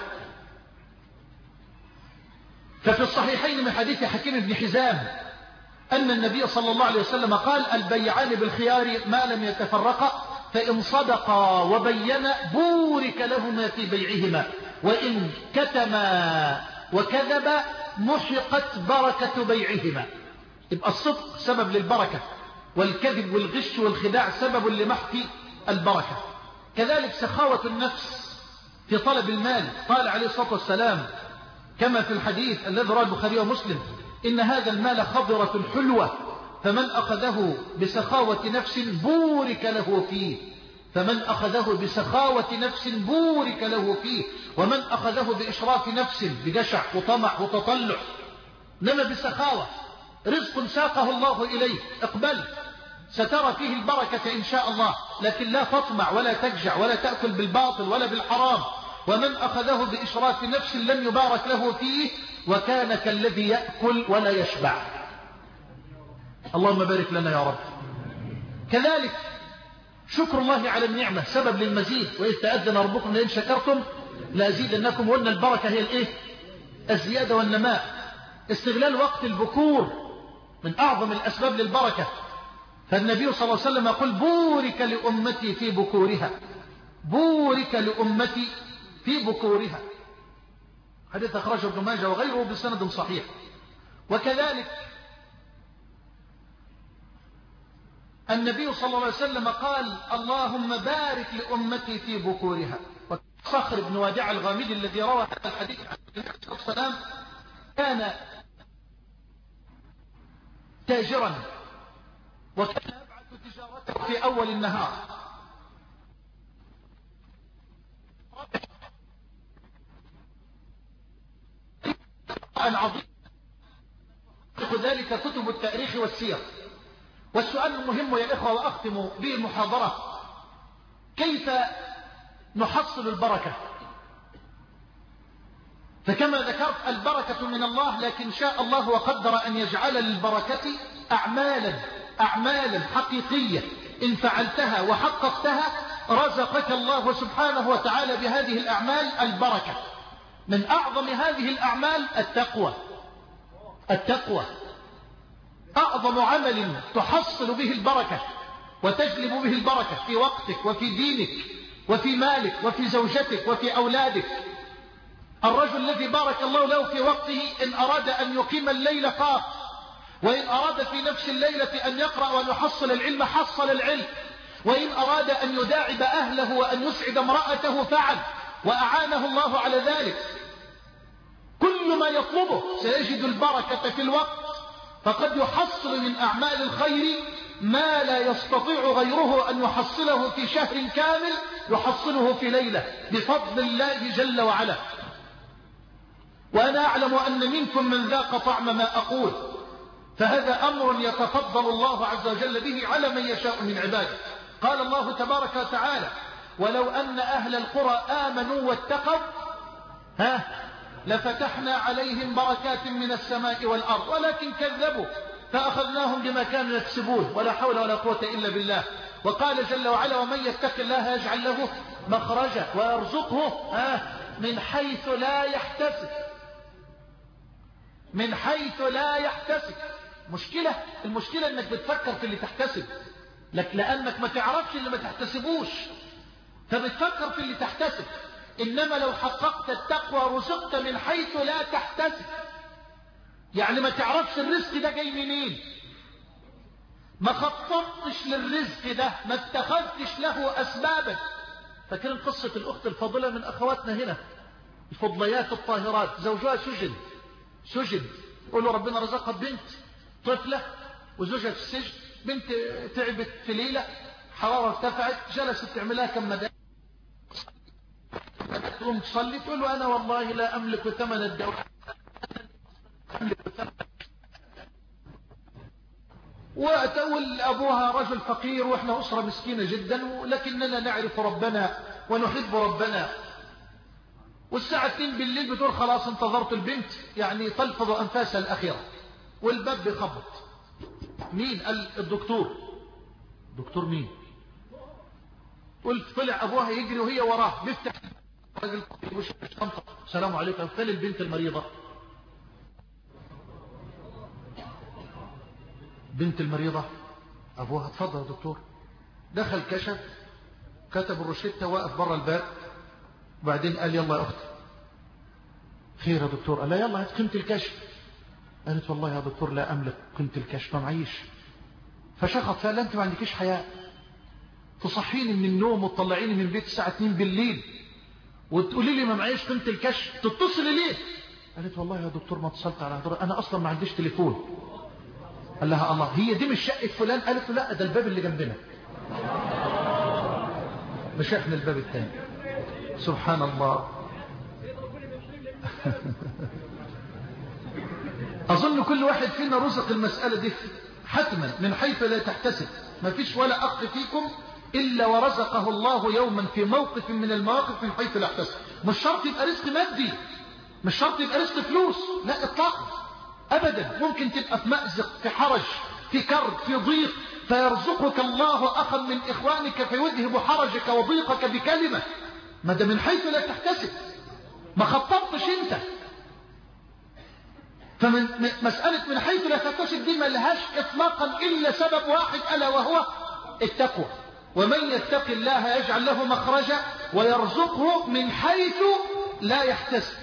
ففي الصحيحين من حديث حكيم بن حزام أن النبي صلى الله عليه وسلم قال البيعان بالخيار ما لم يتفرقا فإن صدقا وبينا بورك لهما في بيعهما وإن كتما وكذبا محقت بركة بيعهما. يبقى الصدق سبب للبركة، والكذب والغش والخداع سبب لمحق البركة. كذلك سخاوة النفس في طلب المال. قال عليه الصلاة والسلام كما في الحديث الذي رواه البخاري ومسلم إن هذا المال خضرة حلوة فمن أخذه بسخاوة نفس بورك له فيه فمن أخذه بسخاوة نفس بورك له فيه ومن أخذه بإشراف نفس بجشع وطمع وتطلع نما بسخاوة رزق ساقه الله إليه اقبل سترى فيه البركة إن شاء الله، لكن لا تطمع ولا تجع ولا تأكل بالباطل ولا بالحرام. ومن أخذه بإشراف نفس لم يبارك له فيه وكان كالذي يأكل ولا يشبع. اللهم بارك لنا يا رب. كذلك شكر الله على النعمة سبب للمزيد. وإذ تأذن ربكم لئن شكرتم لأزيدنكم. وأن البركة هي الإيه؟ الزيادة والنماء. استغلال وقت البكور من أعظم الأسباب للبركة. فالنبي صلى الله عليه وسلم يقول بورك لأمتي في بكورها بورك لأمتي في بكورها. حديث أخرجه ابن ماجه وغيره بسند صحيح. وكذلك النبي صلى الله عليه وسلم قال اللهم بارك لأمتي في بكورها. صخر بن وادع الغامدي الذي روى هذا الحديث عن النبي صلى الله والسلام كان تاجرا، وكان يبعث تجارته في أول النهار، عظيم ذلك كتب التاريخ والسير. والسؤال المهم يا إخوة وأختم به المحاضرة: كيف نحصل البركة؟ فكما ذكرت البركة من الله، لكن شاء الله وقدر أن يجعل للبركة أعمالا أعمالا حقيقية إن فعلتها وحققتها رزقك الله سبحانه وتعالى بهذه الأعمال البركة. من أعظم هذه الأعمال التقوى. التقوى أعظم عمل تحصل به البركة وتجلب به البركة في وقتك وفي دينك وفي مالك وفي زوجتك وفي أولادك. الرجل الذي بارك الله له في وقته إن أراد أن يقيم الليل قام، وإن أراد في نفس الليلة أن يقرأ وأن يحصل العلم حصل العلم، وإن أراد أن يداعب أهله وأن يسعد امرأته فعل، وأعانه الله على ذلك. كل ما يطلبه سيجد البركة في الوقت، فقد يحصل من أعمال الخير ما لا يستطيع غيره أن يحصله في شهر كامل يحصله في ليلة بفضل الله جل وعلا. وأنا أعلم أن منكم من ذاق طعم ما أقول، فهذا أمر يتفضل الله عز وجل به على من يشاء من عباده. قال الله تبارك وتعالى: ولو أن أهل القرى آمنوا واتقوا ها لفتحنا عليهم بركات من السماء والأرض ولكن كذبوا فأخذناهم بما كانوا يكسبون ولا حول ولا قوة إلا بالله. وقال جل وعلا: ومن يتق الله يجعل له مخرجا ويرزقه من حيث لا يحتسب. من حيث لا يحتسب. مشكلة المشكلة انك بتفكر في اللي تحتسب لك، لأنك ما تعرفش اللي ما تحتسبوش فبتفكر في اللي تحتسب. إنما لو حققت التقوى رزقت من حيث لا تحتسب، يعني ما تعرفش الرزق ده جاي منين، ما خططتش للرزق ده، ما اتخذتش له أسبابا. فكان قصة الأخت الفاضلة من أخواتنا هنا، الفضليات الطاهرات، زوجها سجن سجن قولوا ربنا رزقها بنت طفلة وزوجها في السجن. بنت تعبت في ليلة، حرارة ارتفعت، جلست تعملها كم مدى تقوم تصلي، تقول له: أنا والله لا أملك ثمن الدواء، وتقول أبوها رجل فقير وإحنا أسرة مسكينة جدا، ولكننا نعرف ربنا ونحب ربنا. والساعة اتنين بالليل بتقول: خلاص انتظرت البنت يعني تلفظ أنفاسها الأخيرة، والباب بيخبط. مين؟ قال: الدكتور. دكتور مين؟ قلت طلع أبوها يجري وهي وراه، بيفتح راجل الشنطة: السلام عليكم، فين البنت المريضة؟ بنت المريضة. أبوها: اتفضل يا دكتور. دخل كشف، كتب الروشتة، واقف برا الباب، وبعدين قال: يلا يا أختي. خير يا دكتور؟ قال: يلا هات قيمة الكشف. قالت: والله يا دكتور لا أملك قيمة الكشف، ما معيش. فشخط: فقال: أنت ما عندكيش حياء؟ تصحيني من النوم وتطلعيني من بيت الساعة اتنين بالليل وتقولي لي ما معيش قيمة الكشف، تتصلي ليه؟ قالت: والله يا دكتور ما اتصلت على حضرتك، أنا أصلا ما عنديش تليفون. قال لها: الله، هي دي مش شقة فلان؟ قالت له: لا، ده الباب اللي جنبنا، مش احنا الباب الثاني. سبحان الله. أظن كل واحد فينا رزق المسألة دي حتما من حيث لا تحتسب. ما فيش ولا أخ فيكم إلا ورزقه الله يوما في موقف من المواقف من حيث لا يحتسب. مش شرط يبقى رزق مادي، مش شرط يبقى رزق فلوس، لا إطلاقا أبدا. ممكن تبقى في مأزق، في حرج، في كرب، في ضيق، فيرزقك الله أخا من إخوانك فيذهب حرجك وضيقك بكلمة. ما ده من حيث لا تحتسب، ما خططتش انت. فمن مسألة من حيث لا تحتسب دي ما لهاش إطلاقا إلا سبب واحد، ألا وهو التقوى. ومن يتق الله يجعل له مخرجا ويرزقه من حيث لا يحتسب.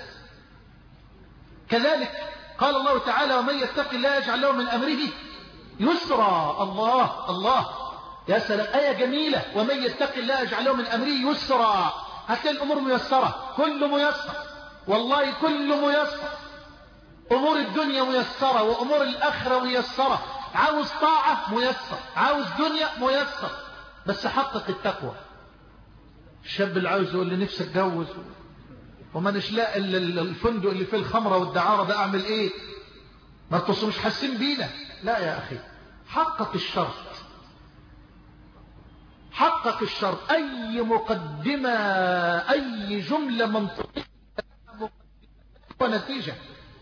كذلك قال الله تعالى: ومن يتق الله يجعل له من أمره يسرا. الله الله، يا سلام، آية جميلة. ومن يتق الله يجعل له من أمره يسرا، هتلاقي الأمور ميسرة، كل ميسر. والله كل ميسر، أمور الدنيا ميسرة وأمور الآخرة ميسرة. عاوز طاعة ميسر، عاوز دنيا ميسر، بس حقق التقوى. الشاب اللي عاوز يقول لي نفسي اتجوز وما نشلاء الفندق اللي فيه الخمرة والدعارة ده أعمل إيه؟ ما انتوا مش حاسين بينا. لا يا أخي، حقق الشرط، حقق الشرط. أي مقدمة، أي جملة منطقية ونتيجة.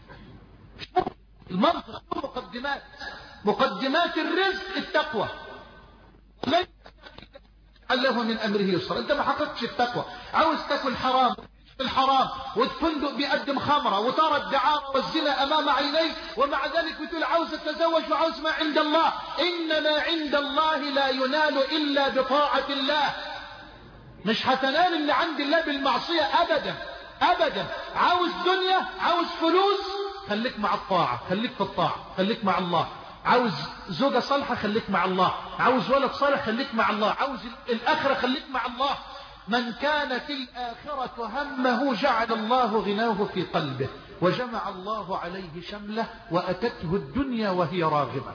المنطق مقدمات، مقدمات الرزق التقوى. لن له من أمره يسر. أنت ما حققتش التقوى، عاوز تاكل حرام الحرام، والفندق بيقدم خمرة، وترى الدعارة والزنا أمام عينيك، ومع ذلك بتقول عاوز أتزوج وعاوز ما عند الله. إن ما عند الله لا ينال إلا بطاعة الله. مش هتنال اللي عند الله بالمعصية أبدا أبدا. عاوز دنيا، عاوز فلوس، خليك مع الطاعة، خليك في الطاعة، خليك مع الله. عاوز زوجة صالحة، خليك مع الله. عاوز ولد صالح، خليك مع الله. عاوز الآخرة، خليك مع الله. من كانت الآخرة همه جعل الله غناه في قلبه، وجمع الله عليه شمله، وأتته الدنيا وهي راغبة.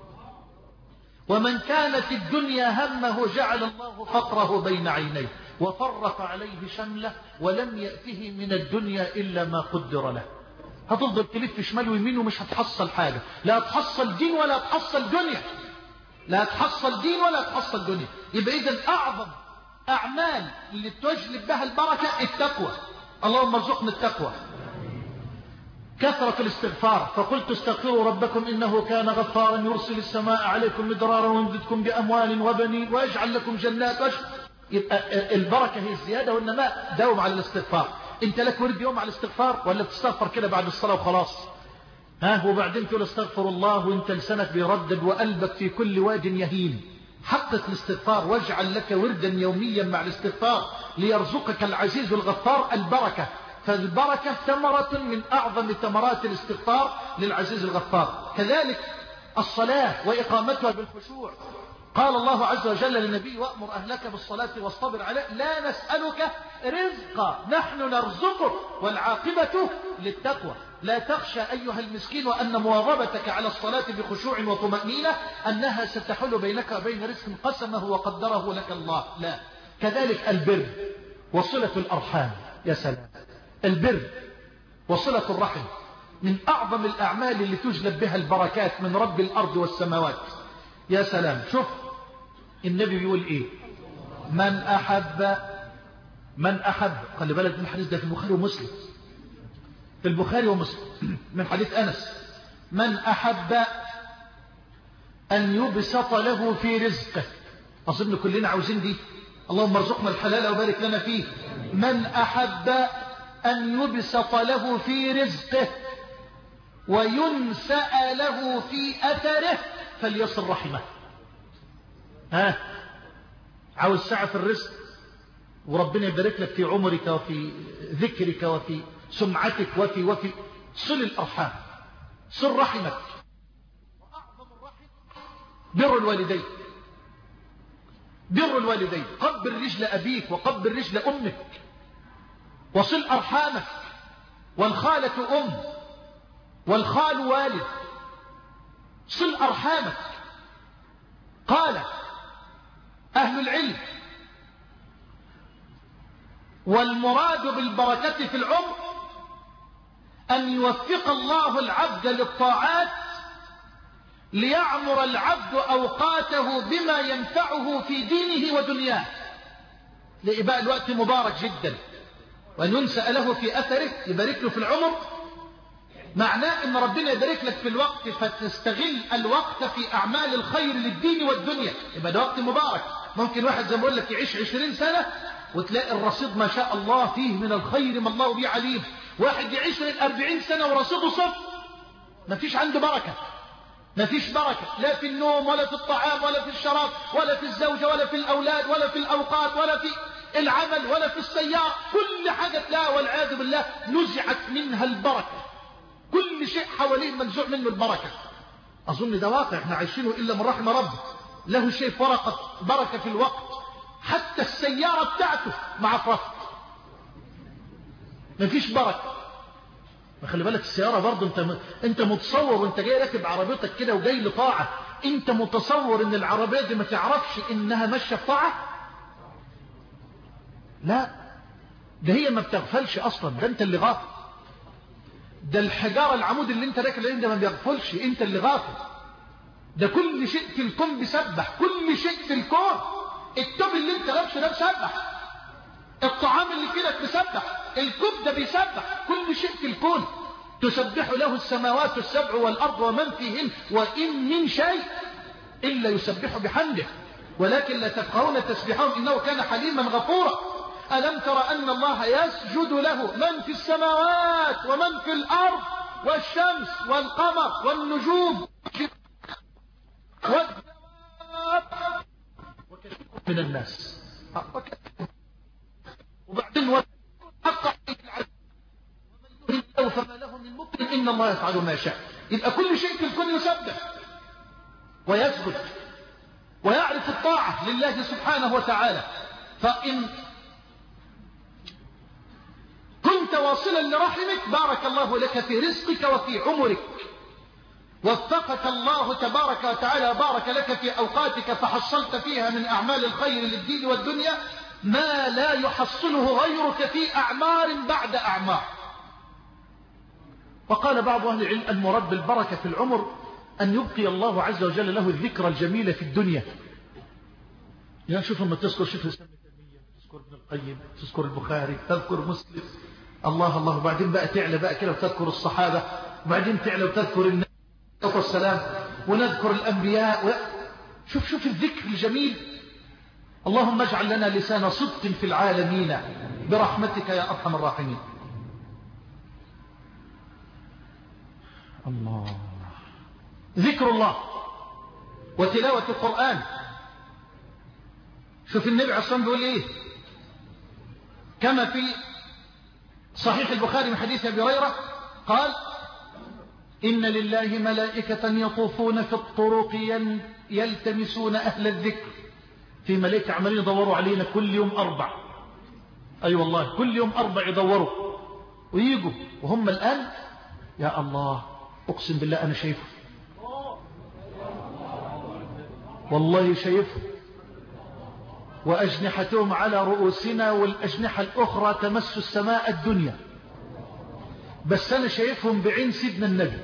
ومن كانت الدنيا همه جعل الله فقره بين عينيه، وفرق عليه شمله، ولم يأته من الدنيا إلا ما قدر له. هتفضل تلف شمال ويمين ومش هتحصل حاجة. لا تحصل دين ولا تحصل دنيا، لا تحصل دين ولا تحصل دنيا. يبقى إذن أعظم أعمال اللي تجلب بها البركة التقوى. اللهم ارزقنا التقوى. كثرة الاستغفار. فقلت استغفروا ربكم إنه كان غفارا يرسل السماء عليكم مدرارا ويمددكم بأموال وبنين ويجعل لكم جنات ويجعل. يبقى البركة هي الزيادة والنماء. داوم على الاستغفار. انت لك ورد يوم على الاستغفار ولا بتستغفر كده بعد الصلاة وخلاص؟ ها وبعدين تقول استغفر الله وانت لسانك بيردد وقلبك في كل واد يهين. حقق الاستغفار، واجعل لك وردا يوميا مع الاستغفار ليرزقك العزيز الغفار البركة. فالبركة ثمرة من أعظم ثمرات الاستغفار للعزيز الغفار. كذلك الصلاة وإقامتها بالخشوع. قال الله عز وجل للنبي وأمر أهلك بالصلاة واصطبر عليه لا نسألك رزقا نحن نرزقك والعاقبة للتقوى. لا تخشى أيها المسكين وأن مواظبتك على الصلاة بخشوع وطمأنينة أنها ستحل بينك وبين رزق قسمه وقدره لك الله. لا. كذلك البر وصلة الأرحام. يا سلام، البر وصلة الرحم من أعظم الأعمال اللي تجلب بها البركات من رب الأرض والسماوات. يا سلام. شوف النبي بيقول إيه؟ من أحب من أحب خلي بالك من الحديث ده في البخاري ومسلم، في البخاري ومسلم من حديث أنس. من أحب أن يبسط له في رزقه. أظن كلنا عاوزين دي. اللهم ارزقنا الحلال وبارك لنا فيه. من أحب أن يبسط له في رزقه وينسأ له في أثره فليصل رحمه. ها عاوز سعة في الرزق وربنا يبارك لك في عمرك وفي ذكرك وفي سمعتك وفي وفي صل الأرحام، صل رحمك. وأعظم الرحم بر الوالدين. بر الوالدين، قبل رجل أبيك وقبل رجل أمك، وصل أرحامك. والخالة أم والخال والد، صل أرحامك. قال أهل العلم والمراد بالبركة في العمر أن يوفق الله العبد للطاعات ليعمر العبد أوقاته بما ينفعه في دينه ودنياه. لإباء الوقت مبارك جدا، وأن ينسأ له في أثره، يبارك له في العمر. معناه أن ربنا يبارك لك في الوقت فتستغل الوقت في أعمال الخير للدين والدنيا، يبقى ده وقت مبارك. ممكن واحد زي ما بقول لك يعيش عشرين سنة وتلاقي الرصيد ما شاء الله فيه من الخير ما الله به عليم. واحد يعيش من أربعين سنة ورصيده صفر، ما فيش عنده بركة، ما فيش بركة لا في النوم ولا في الطعام ولا في الشراب ولا في الزوجة ولا في الأولاد ولا في الأوقات ولا في العمل ولا في السيارة. كل حاجة لا والعياذ بالله نزعت منها البركة. كل شيء حواليه منزوع منه البركة. أظن ده واقع احنا عايشينه إلا من رحم رب. له شيء فرقة بركة في الوقت. حتى السيارة بتاعته مع فرق ما فيش بركة. خلي بالك السيارة برضه انت م... انت متصور وانت جاي راكب عربيتك كده وجاي لطاعة، انت متصور ان العربية دي ما تعرفش انها ماشية في طاعة؟ لا، ده هي ما بتغفلش اصلا، ده انت اللي غافل. ده الحجارة العمود اللي انت راكب عليه ده ما بيغفلش، انت اللي غافل. ده كل شيء في الكون بيسبح، كل شيء في الكون. التوب اللي انت لابسه ده بيسبح، الطعام اللي في ايدك بيسبح، الكوب ده بيسبح، كل شيء في الكون تسبح له السماوات السبع والارض ومن فيهن وان من شيء الا يسبح بحمده ولكن لا تفقهون تسبيحهم انه كان حليما غفورا. ألم تر أن الله يسجد له من في السماوات ومن في الأرض والشمس والقمر والنجوم والدواب وكثير من الناس. وبعدين حق ومن يهن فما له من مكرم إن الله يفعل ما يشاء. يبقى كل شيء في الكون يسبح ويسجد ويعرف الطاعة لله سبحانه وتعالى. فإن كنت واصلا لرحمك بارك الله لك في رزقك وفي عمرك، وفقك الله تبارك وتعالى بارك لك في أوقاتك فحصلت فيها من أعمال الخير للدين والدنيا ما لا يحصله غيرك في أعمار بعد أعمار. وقال بعض أهل العلم المراد بالبركة في العمر أن يبقي الله عز وجل له الذكرى الجميلة في الدنيا. يعني شوف لما تذكر شوف الإسلام التيمية، تذكر ابن القيم، تذكر البخاري، تذكر مسلم، الله الله، وبعدين بقى تعلى بقى كده وتذكر الصحابة، وبعدين تعلى وتذكر النبي عليه السلام، ونذكر الأنبياء و... شوف شوف الذكر الجميل. اللهم اجعل لنا لسان صدق في العالمين برحمتك يا أرحم الراحمين. الله، ذكر الله وتلاوة القرآن. شوف النبي عليه الصلاة والسلام بيقول ايه كما في صحيح البخاري من حديث أبي هريرة قال إن لله ملائكة يطوفون في الطرق يلتمسون أهل الذكر. في ملائكة عمالين يدوروا علينا كل يوم أربع، أي أيوة والله كل يوم أربع يدوروا ويجوا وهم الآن. يا الله أقسم بالله أنا شايفه، والله شايفه، وأجنحتهم على رؤوسنا والأجنحة الأخرى تمس السماء الدنيا، بس أنا شايفهم بعين سيدنا النبي،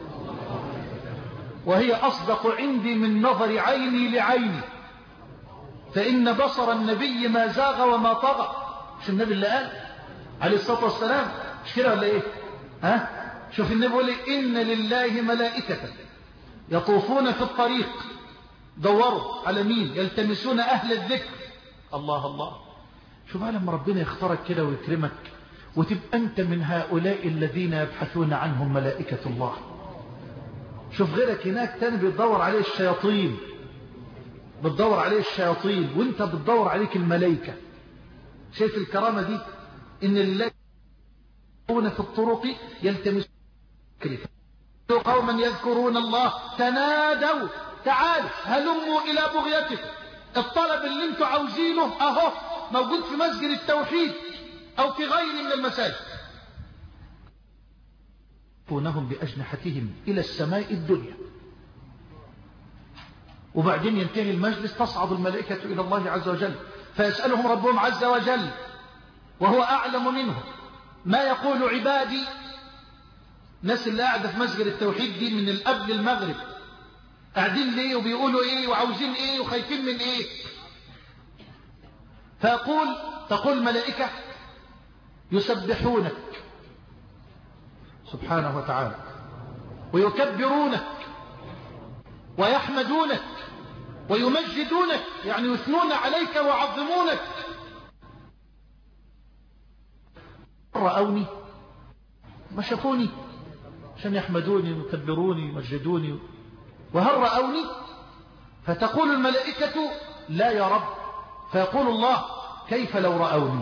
وهي أصدق عندي من نظر عيني لعيني، فإن بصر النبي ما زاغ وما طغى. مش النبي اللي قال عليه الصلاة والسلام؟ مش كده ولا إيه؟ ها؟ شوف النبي يقول إن لله ملائكة يطوفون في الطريق، دوروا على مين؟ يلتمسون أهل الذكر. الله الله، شوف بقى لما ربنا يختارك كده ويكرمك وتبقى أنت من هؤلاء الذين يبحثون عنهم ملائكة الله. شوف غيرك هناك تاني بيتدور عليه الشياطين، بتدور عليه الشياطين وانت بتدور عليك الملائكة. شايف الكرامة دي؟ إن الله يكون في الطرق يلتمسون قوما يذكرون الله تنادوا تعالوا هلموا إلى بغيتكم. الطلب اللي انتوا عاوزينه اهو موجود في مسجد التوحيد او في غير من المساجد. يكونهم بأجنحتهم إلى السماء الدنيا، وبعدين ينتهي المجلس تصعد الملائكة إلى الله عز وجل فيسألهم ربهم عز وجل وهو أعلم منهم ما يقول عبادي. ناس اللي قاعدة في مسجد التوحيد دي من القبل المغرب قاعدين ليه وبيقولوا ايه وعاوزين ايه وخايفين من ايه. فيقول تقول الملائكة يسبحونك سبحانه وتعالى ويكبرونك ويحمدونك ويمجدونك، يعني يثنون عليك ويعظمونك. رأوني ما شافوني عشان يحمدوني ويكبروني ويمجدوني، وهل رأوني؟ فتقول الملائكة لا يا رب. فيقول الله كيف لو رأوني؟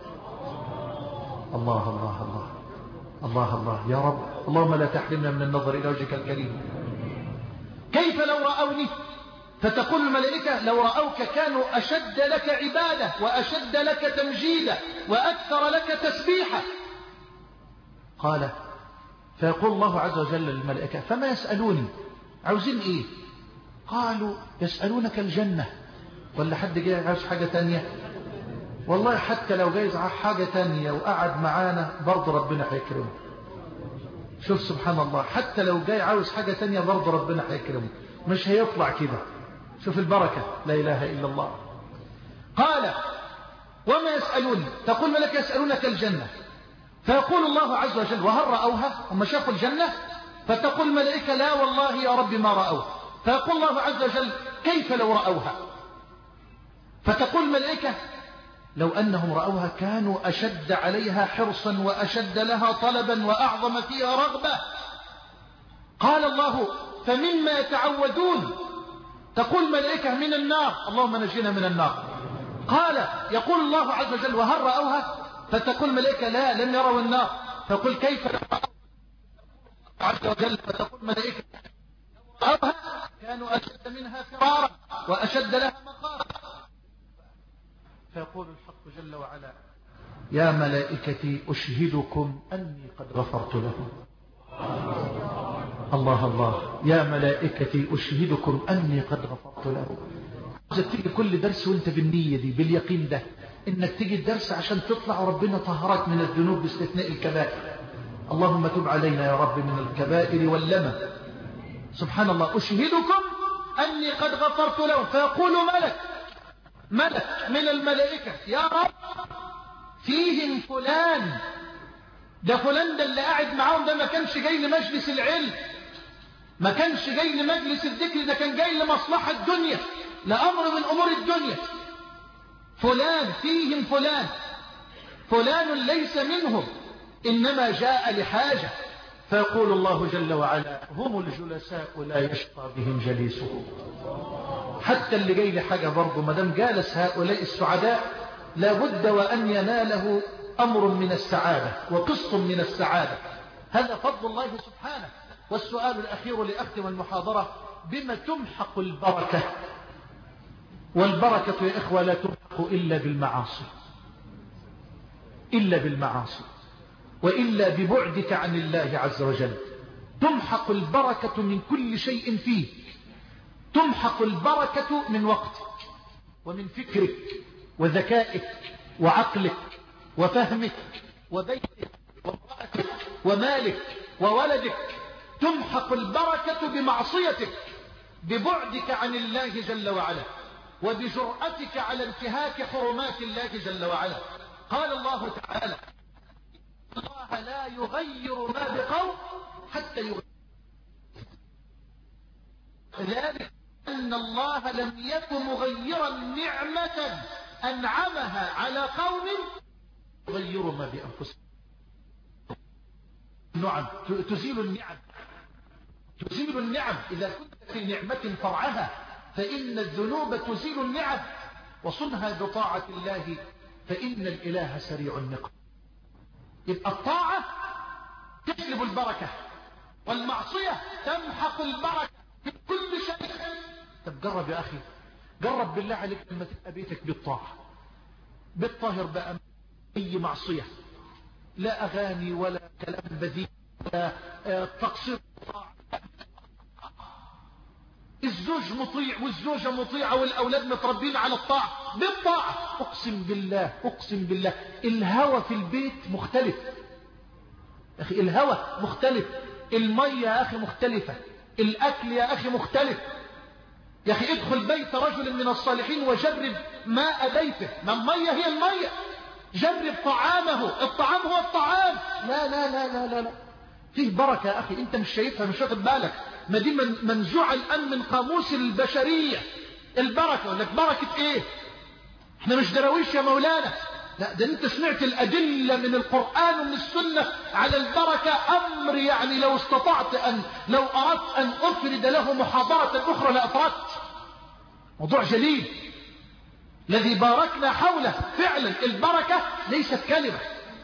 الله الله الله الله الله يا رب، اللهم لا تحرمنا من النظر إلى وجهك الكريم. كيف لو رأوني؟ فتقول الملائكة لو رأوك كانوا أشد لك عبادة وأشد لك تمجيدا وأكثر لك تسبيحا. قال فيقول الله عز وجل للملائكة فما يسألوني عاوزين ايه؟ قالوا يسألونك الجنة. ولا حد جاي عاوز حاجة تانية؟ والله حتى لو جايز حاجة تانية وقعد معانا برضه ربنا هيكرمه. شوف سبحان الله، حتى لو جاي عاوز حاجة تانية برضه ربنا هيكرمه، مش هيطلع كده. شوف البركة، لا إله إلا الله. قال وما يسألون، تقول ملك يسألونك الجنة، فيقول الله عز وجل وهل رأوها؟ هم شافوا الجنة؟ فتقول الملائكة لا والله يا رب ما رأوها. فيقول الله عز وجل كيف لو رأوها؟ فتقول الملائكة لو أنهم رأوها كانوا أشد عليها حرصا وأشد لها طلبا وأعظم فيها رغبة. قال الله فمما يتعودون؟ تقول ملائكة من النار، اللهم نجينا من النار. قال يقول الله عز وجل وهل رأوها؟ فتقول ملائكة لا لم يروا النار. فقل كيف لو رأوها عز وجل؟ فتقول ملائكة رأوها كانوا أشد منها فرارا وأشد لها مخافة. فيقول الحق جل وعلا يا ملائكتي أشهدكم أني قد غفرت لهم. الله الله، يا ملائكتي أشهدكم أني قد غفرت لهم. عاوزك تيجي كل درس وانت بالنية دي باليقين ده، انك تيجي الدرس عشان تطلع وربنا طهرك من الذنوب باستثناء الكبائر. اللهم تب علينا يا رب من الكبائر واللمم. سبحان الله، أشهدكم أني قد غفرت لهم. فيقول ملك ملك من الملائكة يا رب فيهم فلان، ده فلان ده اللي قاعد معاهم ده ما كانش جاي لمجلس العلم، ما كانش جاي لمجلس الذكر، ده كان جاي لمصلحة الدنيا، لأمر من أمور الدنيا. فلان فيهم فلان، فلان ليس منهم إنما جاء لحاجة. فيقول الله جل وعلا هم الجلساء لا يشقى بهم جليسهم. حتى اللي جاي لحاجة برضه ما دام جالس هؤلاء السعداء لابد وأن يناله أمر من السعادة وقسط من السعادة. هذا فضل الله سبحانه. والسؤال الأخير لأختم المحاضرة بما تمحق البركة؟ والبركة يا إخوة لا تمحق إلا بالمعاصي، إلا بالمعاصي، وإلا ببعدك عن الله عز وجل. تمحق البركة من كل شيء فيك. تمحق البركة من وقتك ومن فكرك وذكائك وعقلك وفهمك وبيتك وامرأتك ومالك وولدك. تمحق البركة بمعصيتك، ببعدك عن الله جل وعلا، وبجرأتك على انتهاك حرمات الله جل وعلا. قال الله تعالى الله لا يغير ما بقوم حتى يغير ذلك أن الله لم يكن مغيرا نعمة أنعمها على قوم يغيروا ما بأنفسهم. نعم تزيل النعم، تزيل النعم. إذا كنت في نعمة فرعها فإن الذنوب تزيل النعم. وصنها بطاعة الله فإن الإله سريع النقم. يبقى الطاعة تجلب البركة، والمعصية تمحق البركة في كل شيء. طب جرب يا أخي، جرب بالله عليك لما تبقى بيتك بالطاعة بالطاهر بقى، أي معصية، لا أغاني ولا كلام بذيء ولا تقصير. الزوج مطيع والزوجة مطيعة والأولاد متربين على الطاعة بالطاعة. أقسم بالله أقسم بالله الهوى في البيت مختلف يا أخي، الهوى مختلف، المية يا أخي مختلفة، الأكل يا أخي مختلف. يا أخي ادخل بيت رجل من الصالحين وجرب ماء بيته، ما المية هي المية. جرب طعامه، الطعام هو الطعام. لا لا لا لا لا, لا. فيه بركة يا أخي أنت مش شايفها، مش واخد بالك. ما دي من منزوع الآن من قاموس البشرية البركة. يقول لك بركة إيه؟ احنا مش درويش يا مولانا. لا، ده انت سمعت الأدلة من القرآن ومن السنة على البركة. أمر يعني لو استطعت أن لو أردت أن أفرد له محاضرة أخرى لأفردت. موضوع جليل الذي باركنا حوله. فعلا البركة ليست كلمة،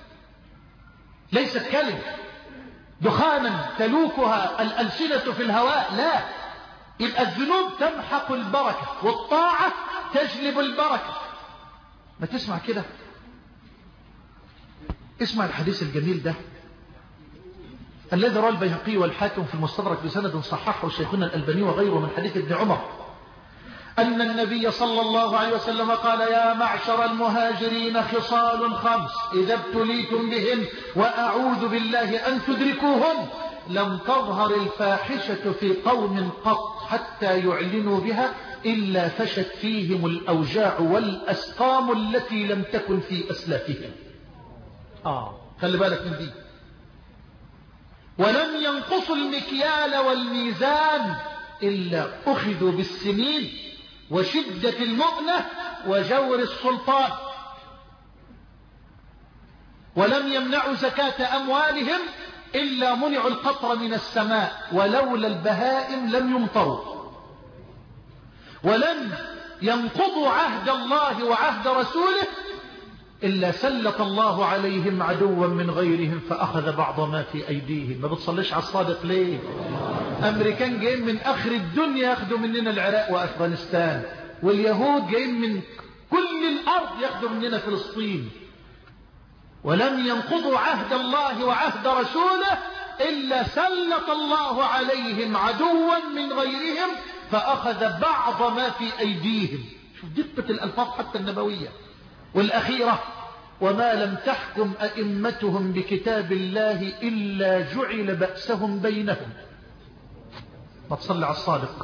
ليست كلمة دخانا تلوكها الألسنة في الهواء. لا، يبقى الذنوب تمحق البركة والطاعة تجلب البركة. ما تسمع كده، اسمع الحديث الجميل ده. الذي رواه البيهقي والحاكم في المستدرك بسند صححه شيخنا الألباني وغيره من حديث ابن عمر أن النبي صلى الله عليه وسلم قال: يا معشر المهاجرين خصال خمس إذا ابتليتم بهن وأعوذ بالله أن تدركوهم لم تظهر الفاحشة في قوم قط حتى يعلنوا بها إلا فشت فيهم الأوجاع والأسقام التي لم تكن في أسلافهم. آه خلي بالك من دي. ولم ينقصوا المكيال والميزان إلا أخذوا بالسنين وشدة المؤنة وجور السلطان، ولم يمنعوا زكاة أموالهم إلا منعوا القطر من السماء، ولولا البهائم لم يمطروا، ولم ينقضوا عهد الله وعهد رسوله إلا سلط الله عليهم عدوا من غيرهم فأخذ بعض ما في أيديهم. ما بتصليش على الصادق ليه؟ أمريكان جايين من آخر الدنيا ياخدوا مننا العراق وأفغانستان، واليهود جايين من كل الأرض ياخدوا مننا فلسطين. ولم ينقضوا عهد الله وعهد رسوله إلا سلط الله عليهم عدوا من غيرهم فأخذ بعض ما في أيديهم. شوف دقة الألفاظ حتى النبوية. والأخيرة: وما لم تحكم أئمتهم بكتاب الله إلا جعل بأسهم بينهم. ما تصلي على الصادق.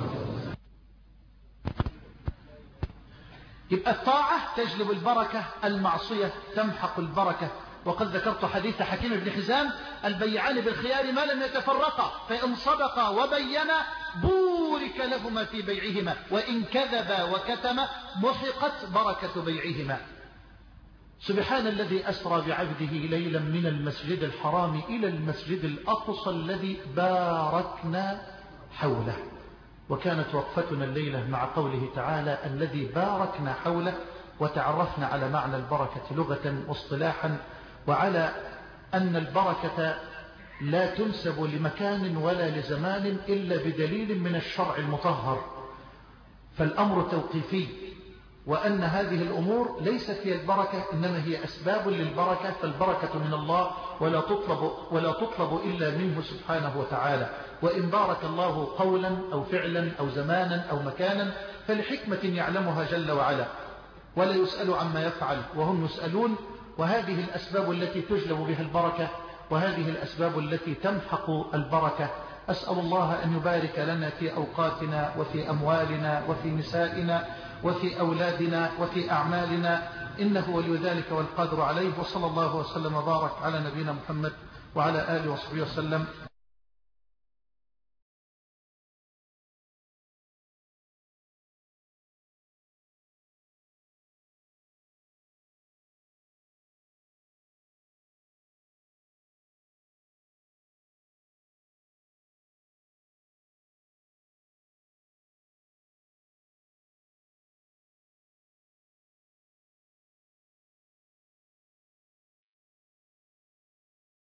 يبقى الطاعة تجلب البركة، المعصية تمحق البركة. وقد ذكرت حديث حكيم بن حزام: البيعان بالخيار ما لم يتفرقا فإن صدقا وبينا بورك لهما في بيعهما وإن كذبا وكتما محقت بركة بيعهما. سبحان الذي أسرى بعبده ليلا من المسجد الحرام إلى المسجد الأقصى الذي باركنا حوله. وكانت وقفتنا الليلة مع قوله تعالى: الذي باركنا حوله، وتعرفنا على معنى البركة لغة واصطلاحا، وعلى أن البركة لا تنسب لمكان ولا لزمان إلا بدليل من الشرع المطهر، فالأمر توقيفي، وأن هذه الأمور ليست هي البركة إنما هي أسباب للبركة، فالبركة من الله ولا تطلب, ولا تطلب إلا منه سبحانه وتعالى. وإن بارك الله قولا أو فعلا أو زمانا أو مكانا فلحكمة يعلمها جل وعلا، ولا يسأل عما يفعل وهم يسألون. وهذه الأسباب التي تجلب بها البركة، وهذه الأسباب التي تمحق البركة. أسأل الله أن يبارك لنا في أوقاتنا وفي أموالنا وفي نسائنا وفي أولادنا وفي أعمالنا، إنه ولي ذلك والقادر عليه. وصلى الله وسلم وبارك على نبينا محمد وعلى آله وصحبه وسلم.